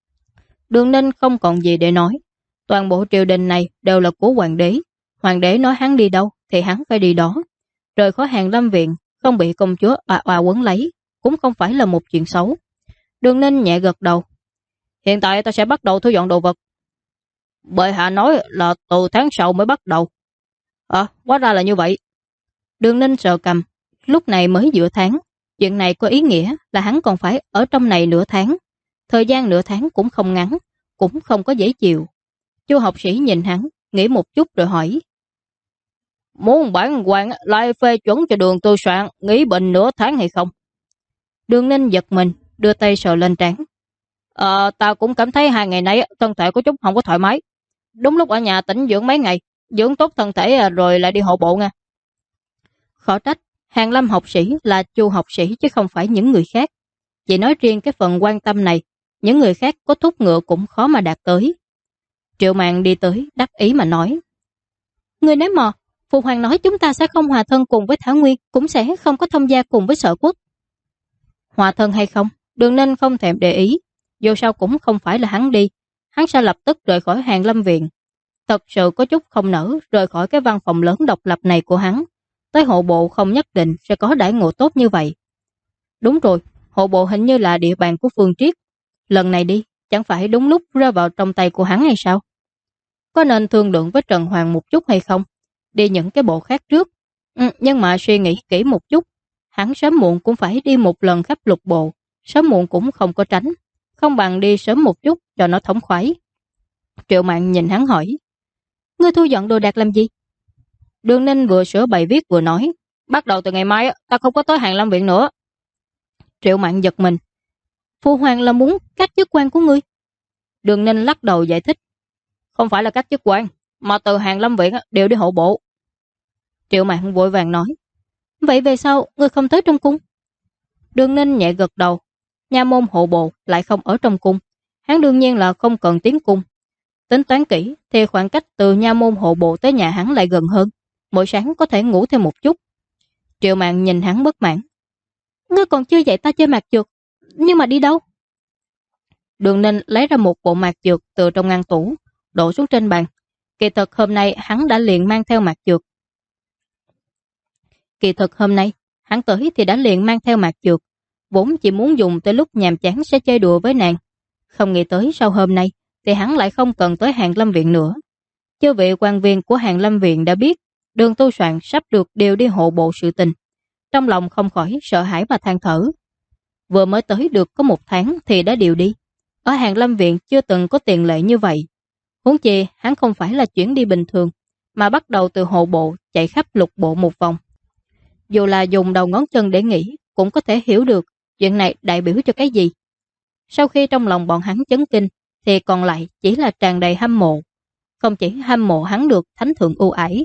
Đường Ninh không còn gì để nói. Toàn bộ triều đình này đều là của hoàng đế. Hoàng đế nói hắn đi đâu thì hắn phải đi đó. Rời khỏi Hàn Lâm Viện, không bị công chúa oa oa quấn lấy, cũng không phải là một chuyện xấu. Đường Ninh nhẹ gật đầu: Hiện tại ta sẽ bắt đầu thu dọn đồ vật. Bệ hạ nói là từ tháng sau mới bắt đầu. Hóa ra là như vậy. Đường Ninh sờ cầm, lúc này mới giữa tháng. Chuyện này có ý nghĩa là hắn còn phải ở trong này nửa tháng. Thời gian nửa tháng cũng không ngắn, cũng không có dễ chịu. Chu học sĩ nhìn hắn, nghĩ một chút rồi hỏi: Muốn bản quan lại phê chuẩn cho Đường tu soạn nghỉ bệnh nửa tháng hay không? Đường Ninh giật mình, đưa tay sờ lên trán. Ta cũng cảm thấy 2 ngày nay thân thể có chút không có thoải mái. Đúng lúc ở nhà tĩnh dưỡng mấy ngày, dưỡng tốt thân thể rồi lại đi hộ bộ nha. Khó trách, Hàn Lâm học sĩ là Chu học sĩ chứ không phải những người khác. Chỉ nói riêng cái phần quan tâm này, những người khác có thúc ngựa cũng khó mà đạt tới. Triệu Mạn đi tới, đắc ý mà nói. Người nói mò, Phụ Hoàng nói chúng ta sẽ không hòa thân cùng với Thảo Nguyên, cũng sẽ không có thông gia cùng với Sở Quốc. Hòa thân hay không, Đường Ninh không thèm để ý, dù sao cũng không phải là hắn đi, hắn sẽ lập tức rời khỏi Hàn Lâm Viện. Thật sự có chút không nỡ rời khỏi cái văn phòng lớn độc lập này của hắn, tới hộ bộ không nhất định sẽ có đãi ngộ tốt như vậy. Đúng rồi, hộ bộ hình như là địa bàn của Phương Triết, lần này đi, chẳng phải đúng lúc rơi vào trong tay của hắn hay sao? Có nên thương lượng với Trần Hoàng một chút hay không? Đi những cái bộ khác trước. Nhưng mà suy nghĩ kỹ một chút, hắn sớm muộn cũng phải đi một lần khắp lục bộ, sớm muộn cũng không có tránh, không bằng đi sớm một chút cho nó thống khoái. Triệu Mạn nhìn hắn hỏi, ngươi thu dọn đồ đạc làm gì? Đường Ninh vừa sửa bài viết vừa nói, bắt đầu từ ngày mai ta không có tới Hàn Lâm Viện nữa. Triệu Mạn giật mình, Phu Hoàng là muốn cắt chức quan của ngươi. Đường Ninh lắc đầu giải thích, không phải là cắt chức quan, mà từ Hàn Lâm Viện đều đi hộ bộ. Triệu Mạn vội vàng nói, vậy về sau ngươi không tới trong cung? Đường Ninh nhẹ gật đầu, nha môn hộ bộ lại không ở trong cung, hắn đương nhiên là không cần tiến cung. Tính toán kỹ thì khoảng cách từ nha môn hộ bộ tới nhà hắn lại gần hơn, mỗi sáng có thể ngủ thêm một chút. Triệu Mạn nhìn hắn bất mãn, ngươi còn chưa dạy ta chơi mạc trượt, nhưng mà đi đâu? Đường Ninh lấy ra một bộ mạc trượt từ trong ngăn tủ, đổ xuống trên bàn. Kỳ thực hôm nay hắn đã liền mang theo mạc trượt. Hắn tới thì đã liền mang theo mạc trượt, vốn chỉ muốn dùng tới lúc nhàm chán sẽ chơi đùa với nàng. Không nghĩ tới sau hôm nay thì hắn lại không cần tới Hàn Lâm Viện nữa. Chư vị quan viên của Hàn Lâm Viện đã biết Đường Tu Soạn sắp được điều đi hộ bộ sự tình, trong lòng không khỏi sợ hãi và than thở. Vừa mới tới được có 1 tháng thì đã điều đi. Ở Hàn Lâm Viện chưa từng có tiền lệ như vậy. Huống chi hắn không phải là chuyển đi bình thường, mà bắt đầu từ hộ bộ chạy khắp lục bộ một vòng. Dù là dùng đầu ngón chân để nghĩ, cũng có thể hiểu được chuyện này đại biểu cho cái gì. Sau khi trong lòng bọn hắn chấn kinh, thì còn lại chỉ là tràn đầy hâm mộ. Không chỉ hâm mộ hắn được thánh thượng ưu ái,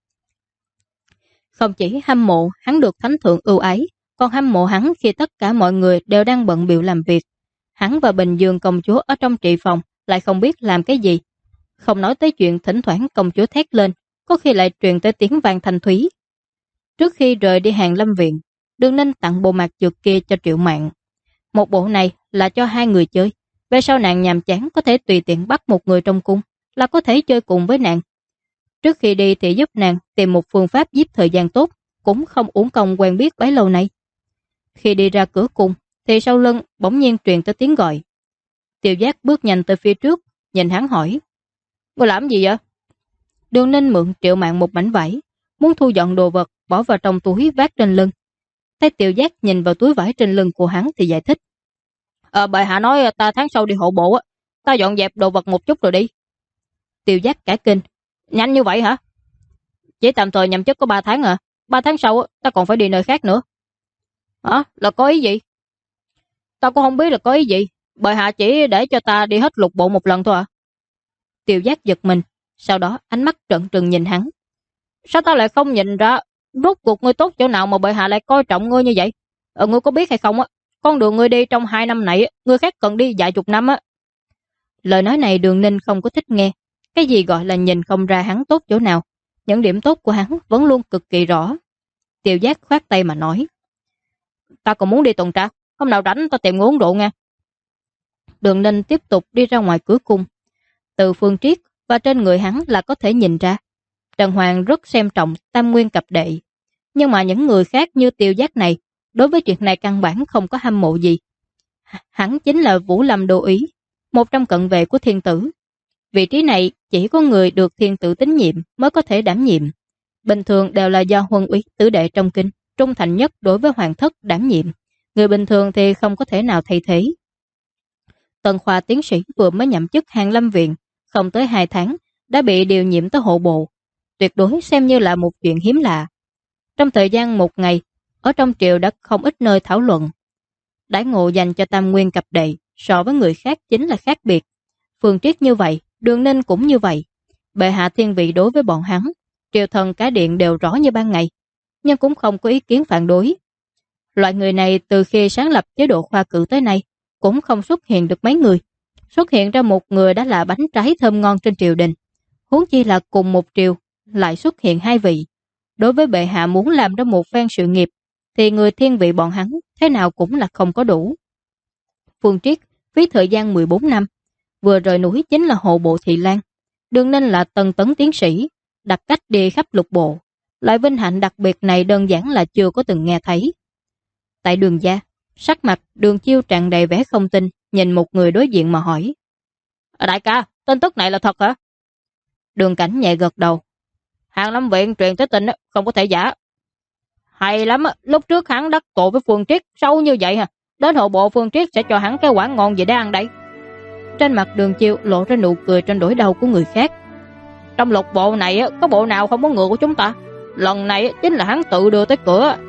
còn hâm mộ hắn khi tất cả mọi người đều đang bận bịu làm việc. Hắn và Bình Dương công chúa ở trong trị phòng lại không biết làm cái gì. Không nói tới chuyện thỉnh thoảng công chúa thét lên, có khi lại truyền tới tiếng vang thanh thúy. Trước khi rời đi Hàn Lâm Viện, Đường Ninh tặng bộ mạc trượt kia cho Triệu Mạn. Một bộ này là cho 2 người chơi. Về sau nàng nhàm chán có thể tùy tiện bắt một người trong cung là có thể chơi cùng với nàng. Trước khi đi thì giúp nàng tìm một phương pháp giết thời gian tốt, cũng không uổng công quen biết bấy lâu nay. Khi đi ra cửa cung thì sau lưng bỗng nhiên truyền tới tiếng gọi. Tiêu Giác bước nhanh tới phía trước, nhìn hắn hỏi, ngươi làm gì vậy? Đường Ninh mượn Triệu Mạn một mảnh vải, muốn thu dọn đồ vật bỏ vào trong túi vác trên lưng. Thấy Tiêu Giác nhìn vào túi vải trên lưng của hắn thì giải thích, bệ hạ nói ta tháng sau đi hộ bộ, ta dọn dẹp đồ vật một chút rồi đi. Tiêu Giác cả kinh, nhanh như vậy hả? Chỉ tạm thời nhậm chức có 3 tháng 3 tháng sau ta còn phải đi nơi khác nữa. Hả? Là có ý gì? Ta cũng không biết là có ý gì, bệ hạ chỉ để cho ta đi hết lục bộ một lần thôi à? Tiêu Giác giật mình, sau đó ánh mắt trợn trừng nhìn hắn. Sao ta lại không nhìn ra, rốt cuộc ngươi tốt chỗ nào mà bệ hạ lại coi trọng ngươi như vậy? Ngươi có biết hay không con đường ngươi đi trong 2 năm này, ngươi khác cần đi vài chục năm á. Lời nói này Đường Ninh không có thích nghe. Cái gì gọi là nhìn không ra hắn tốt chỗ nào? Những điểm tốt của hắn vẫn luôn cực kỳ rõ. Tiêu Giác khoát tay mà nói, ta còn muốn đi tuần tra, hôm nào rảnh ta tìm người uống rượu nha. Đường Ninh tiếp tục đi ra ngoài cửa cung. Từ Phương Triết và trên người hắn là có thể nhìn ra Trần Hoàng rất xem trọng tam nguyên cập đệ. Nhưng mà những người khác như Tiêu Giác này, đối với chuyện này căn bản không có hâm mộ gì. Hắn chính là Vũ Lâm Đô Úy, một trong cận vệ của thiên tử. Vị trí này chỉ có người được thiên tử tín nhiệm mới có thể đảm nhiệm. Bình thường đều là do huân úy tử đệ trong kinh, trung thành nhất đối với hoàng thất đảm nhiệm. Người bình thường thì không có thể nào thay thế. Tần Khoa tiến sĩ vừa mới nhậm chức Hàn Lâm Viện, không tới 2 tháng đã bị điều nhiệm tới hộ bộ. Tuyệt đối xem như là một chuyện hiếm lạ. Trong thời gian 1 ngày, ở trong triều đã không ít nơi thảo luận. Đãi ngộ dành cho Tam Nguyên cập đệ so với người khác chính là khác biệt. Phương Triết như vậy, Đường Ninh cũng như vậy. Bệ hạ thiên vị đối với bọn hắn, triều thần cả điện đều rõ như ban ngày, nhưng cũng không có ý kiến phản đối. Loại người này từ khi sáng lập chế độ khoa cử tới nay cũng không xuất hiện được mấy người. Xuất hiện ra một người đã là bánh trái thơm ngon trên triều đình. Huống chi là cùng một triều lại xuất hiện hai vị. Đối với bệ hạ muốn làm ra một phen sự nghiệp thì người thiên vị bọn hắn thế nào cũng là không có đủ. Phương Triết phí thời gian 14 năm, vừa rời núi chính là hộ bộ Thị Lan. Đường Ninh là tân tấn tiến sĩ, đặt cách đi khắp lục bộ. Loại vinh hạnh đặc biệt này đơn giản là chưa có từng nghe thấy. Tại Đường gia, sắc mặt Đường Chiêu tràn đầy vẻ không tin, nhìn một người đối diện mà hỏi: Đại ca, tin tức này là thật hả? Đường Cảnh nhẹ gật đầu. Hàn Lâm Viện truyền tới tin không có thể giả. Hay lắm, lúc trước hắn đắc tội với Phương Triết sâu như vậy hả? Đến hộ bộ Phương Triết sẽ cho hắn cái quả ngon gì để ăn đây. Trên mặt Đường Chiêu lộ ra nụ cười trên nỗi đau của người khác. Trong lục bộ này có bộ nào không có ngựa của chúng ta? Lần này chính là hắn tự đưa tới cửa.